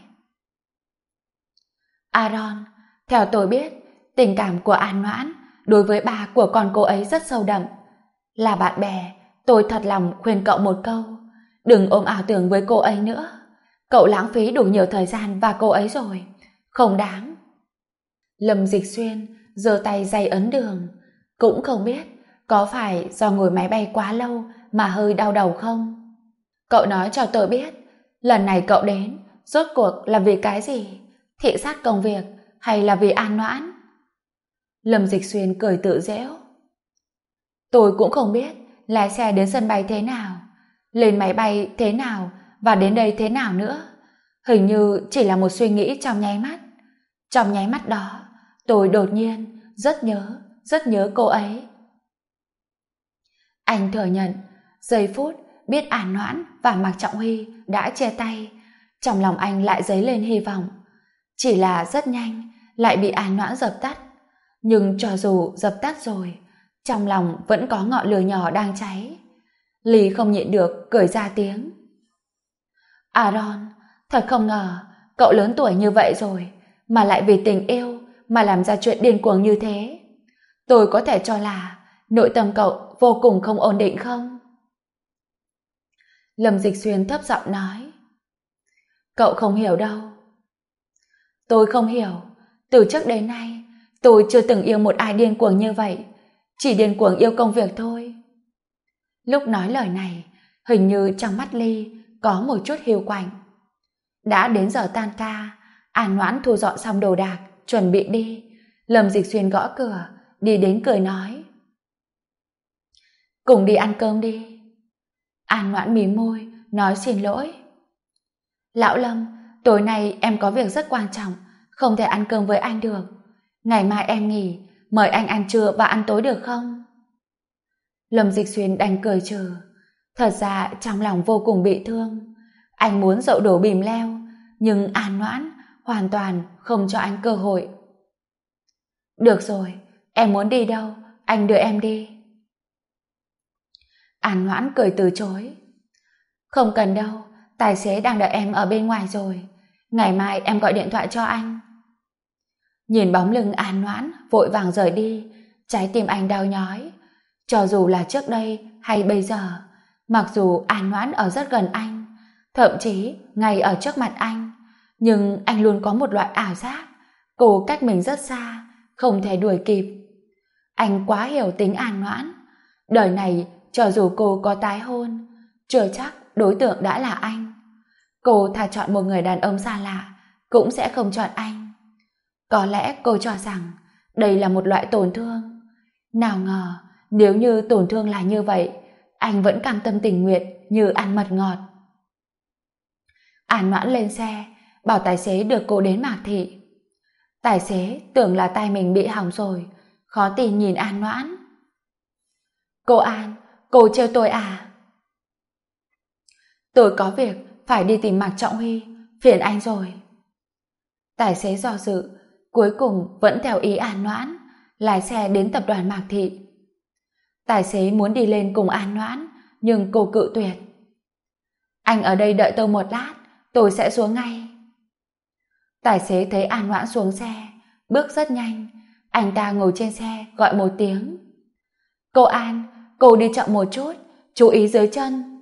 Aaron, theo tôi biết, tình cảm của An Noãn đối với ba của con cô ấy rất sâu đậm. Là bạn bè, tôi thật lòng khuyên cậu một câu, đừng ôm ảo tưởng với cô ấy nữa. Cậu lãng phí đủ nhiều thời gian và cô ấy rồi, không đáng. Lâm Dịch Xuyên giơ tay giày ấn đường, cũng không biết có phải do ngồi máy bay quá lâu mà hơi đau đầu không. Cậu nói cho tôi biết, lần này cậu đến rốt cuộc là vì cái gì? Thị sát công việc hay là vì An Noãn? Lâm Dịch Xuyên cười tự giễu. Tôi cũng không biết lái xe đến sân bay thế nào, lên máy bay thế nào và đến đây thế nào nữa. Hình như chỉ là một suy nghĩ trong nháy mắt. Trong nháy mắt đó, tôi đột nhiên rất nhớ cô ấy. Anh thừa nhận, giây phút biết An Noãn và Mạc Trọng Huy đã chia tay, trong lòng anh lại dấy lên hy vọng. Chỉ là rất nhanh lại bị An Noãn dập tắt. Nhưng cho dù dập tắt rồi, trong lòng vẫn có ngọn lửa nhỏ đang cháy. Ly không nhịn được cười ra tiếng. Aaron, thật không ngờ cậu lớn tuổi như vậy rồi mà lại vì tình yêu mà làm ra chuyện điên cuồng như thế. Tôi có thể cho là nội tâm cậu vô cùng không ổn định không? Lâm Dịch Xuyên thấp giọng nói. Cậu không hiểu đâu. Tôi không hiểu. Từ trước đến nay tôi chưa từng yêu một ai điên cuồng như vậy, chỉ điên cuồng yêu công việc thôi. Lúc nói lời này, hình như trong mắt Ly có một chút hiu quạnh. Đã đến giờ tan ca, An Noãn thu dọn xong đồ đạc, chuẩn bị đi. Lâm Dịch Xuyên gõ cửa, đi đến cười nói. Cùng đi ăn cơm đi. An Noãn mím môi, nói xin lỗi. Lão Lâm, tối nay em có việc rất quan trọng, không thể ăn cơm với anh được. Ngày mai em nghỉ, mời anh ăn trưa và ăn tối được không? Lâm Dịch Xuyên đành cười trừ. Thật ra trong lòng vô cùng bị thương. Anh muốn dậu đổ bìm leo, nhưng An Noãn hoàn toàn không cho anh cơ hội. Được rồi, em muốn đi đâu, anh đưa em đi. An Noãn cười từ chối. Không cần đâu, tài xế đang đợi em ở bên ngoài rồi. Ngày mai em gọi điện thoại cho anh. Nhìn bóng lưng An Noãn vội vàng rời đi, trái tim anh đau nhói. Cho dù là trước đây hay bây giờ, mặc dù An Noãn ở rất gần anh, thậm chí ngay ở trước mặt anh, nhưng anh luôn có một loại ảo giác cô cách mình rất xa, không thể đuổi kịp. Anh quá hiểu tính An Noãn. Đời này cho dù cô có tái hôn, chưa chắc đối tượng đã là anh. Cô thà chọn một người đàn ông xa lạ cũng sẽ không chọn anh. Có lẽ cô cho rằng đây là một loại tổn thương. Nào ngờ nếu như tổn thương là như vậy, anh vẫn cam tâm tình nguyện như ăn mật ngọt. An Noãn lên xe, bảo tài xế đưa cô đến Mạc Thị. Tài xế tưởng là tay mình bị hỏng rồi, khó tin nhìn An Noãn. Cô An, cô trêu tôi à? Tôi có việc phải đi tìm Mạc Trọng Huy, phiền anh rồi. Tài xế do dự, cuối cùng vẫn theo ý An Noãn, lái xe đến tập đoàn Mạc Thị. Tài xế muốn đi lên cùng An Noãn, nhưng cô cự tuyệt. Anh ở đây đợi tôi một lát, tôi sẽ xuống ngay. Tài xế thấy An Noãn xuống xe, bước rất nhanh. Anh ta ngồi trên xe gọi một tiếng. Cô An, cô đi chậm một chút, chú ý dưới chân.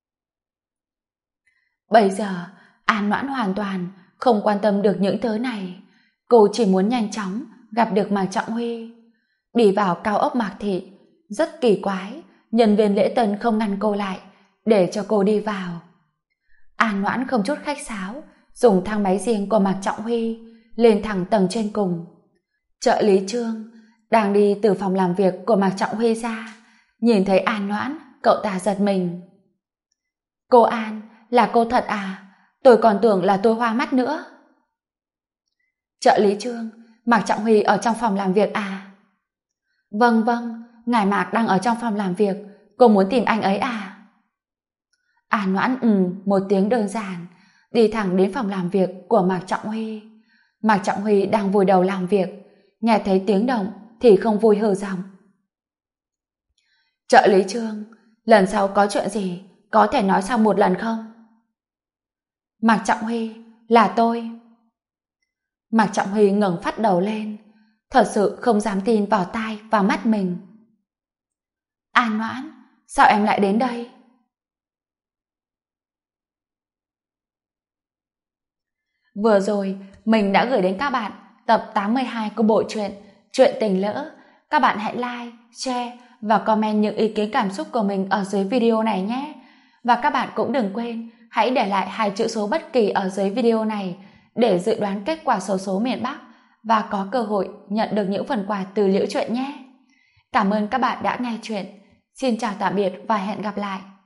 Bây giờ, An Noãn hoàn toàn không quan tâm được những thứ này. Cô chỉ muốn nhanh chóng gặp được Mạc Trọng Huy. Đi vào cao ốc Mạc Thị, rất kỳ quái, nhân viên lễ tân không ngăn cô lại để cho cô đi vào. An Noãn không chút khách sáo, dùng thang máy riêng của Mạc Trọng Huy lên thẳng tầng trên cùng. Trợ lý Trương đang đi từ phòng làm việc của Mạc Trọng Huy ra, nhìn thấy An Noãn, cậu ta giật mình. Cô An, là cô thật à? Tôi còn tưởng là tôi hoa mắt nữa. Trợ lý Trương, Mạc Trọng Huy ở trong phòng làm việc à? Vâng vâng, ngài Mạc đang ở trong phòng làm việc, cô muốn tìm anh ấy à? An Noãn một tiếng đơn giản, đi thẳng đến phòng làm việc của Mạc Trọng Huy. Mạc Trọng Huy đang vùi đầu làm việc, nghe thấy tiếng động thì không vui hừ giọng. Trợ lý Trương, lần sau có chuyện gì có thể nói sau một lần không? Mạc Trọng Huy, là tôi. Mạc Trọng Huy ngẩng phát đầu lên, thật sự không dám tin vào tai và mắt mình. An Noãn, sao em lại đến đây? Vừa rồi, mình đã gửi đến các bạn tập 82 của bộ truyện Chuyện Tình Lỡ. Các bạn hãy like, share và comment những ý kiến cảm xúc của mình ở dưới video này nhé. Và các bạn cũng đừng quên, hãy để lại 2 chữ số bất kỳ ở dưới video này để dự đoán kết quả xổ số miền Bắc và có cơ hội nhận được những phần quà từ Liễu Chuyện nhé. Cảm ơn các bạn đã nghe chuyện. Xin chào tạm biệt và hẹn gặp lại.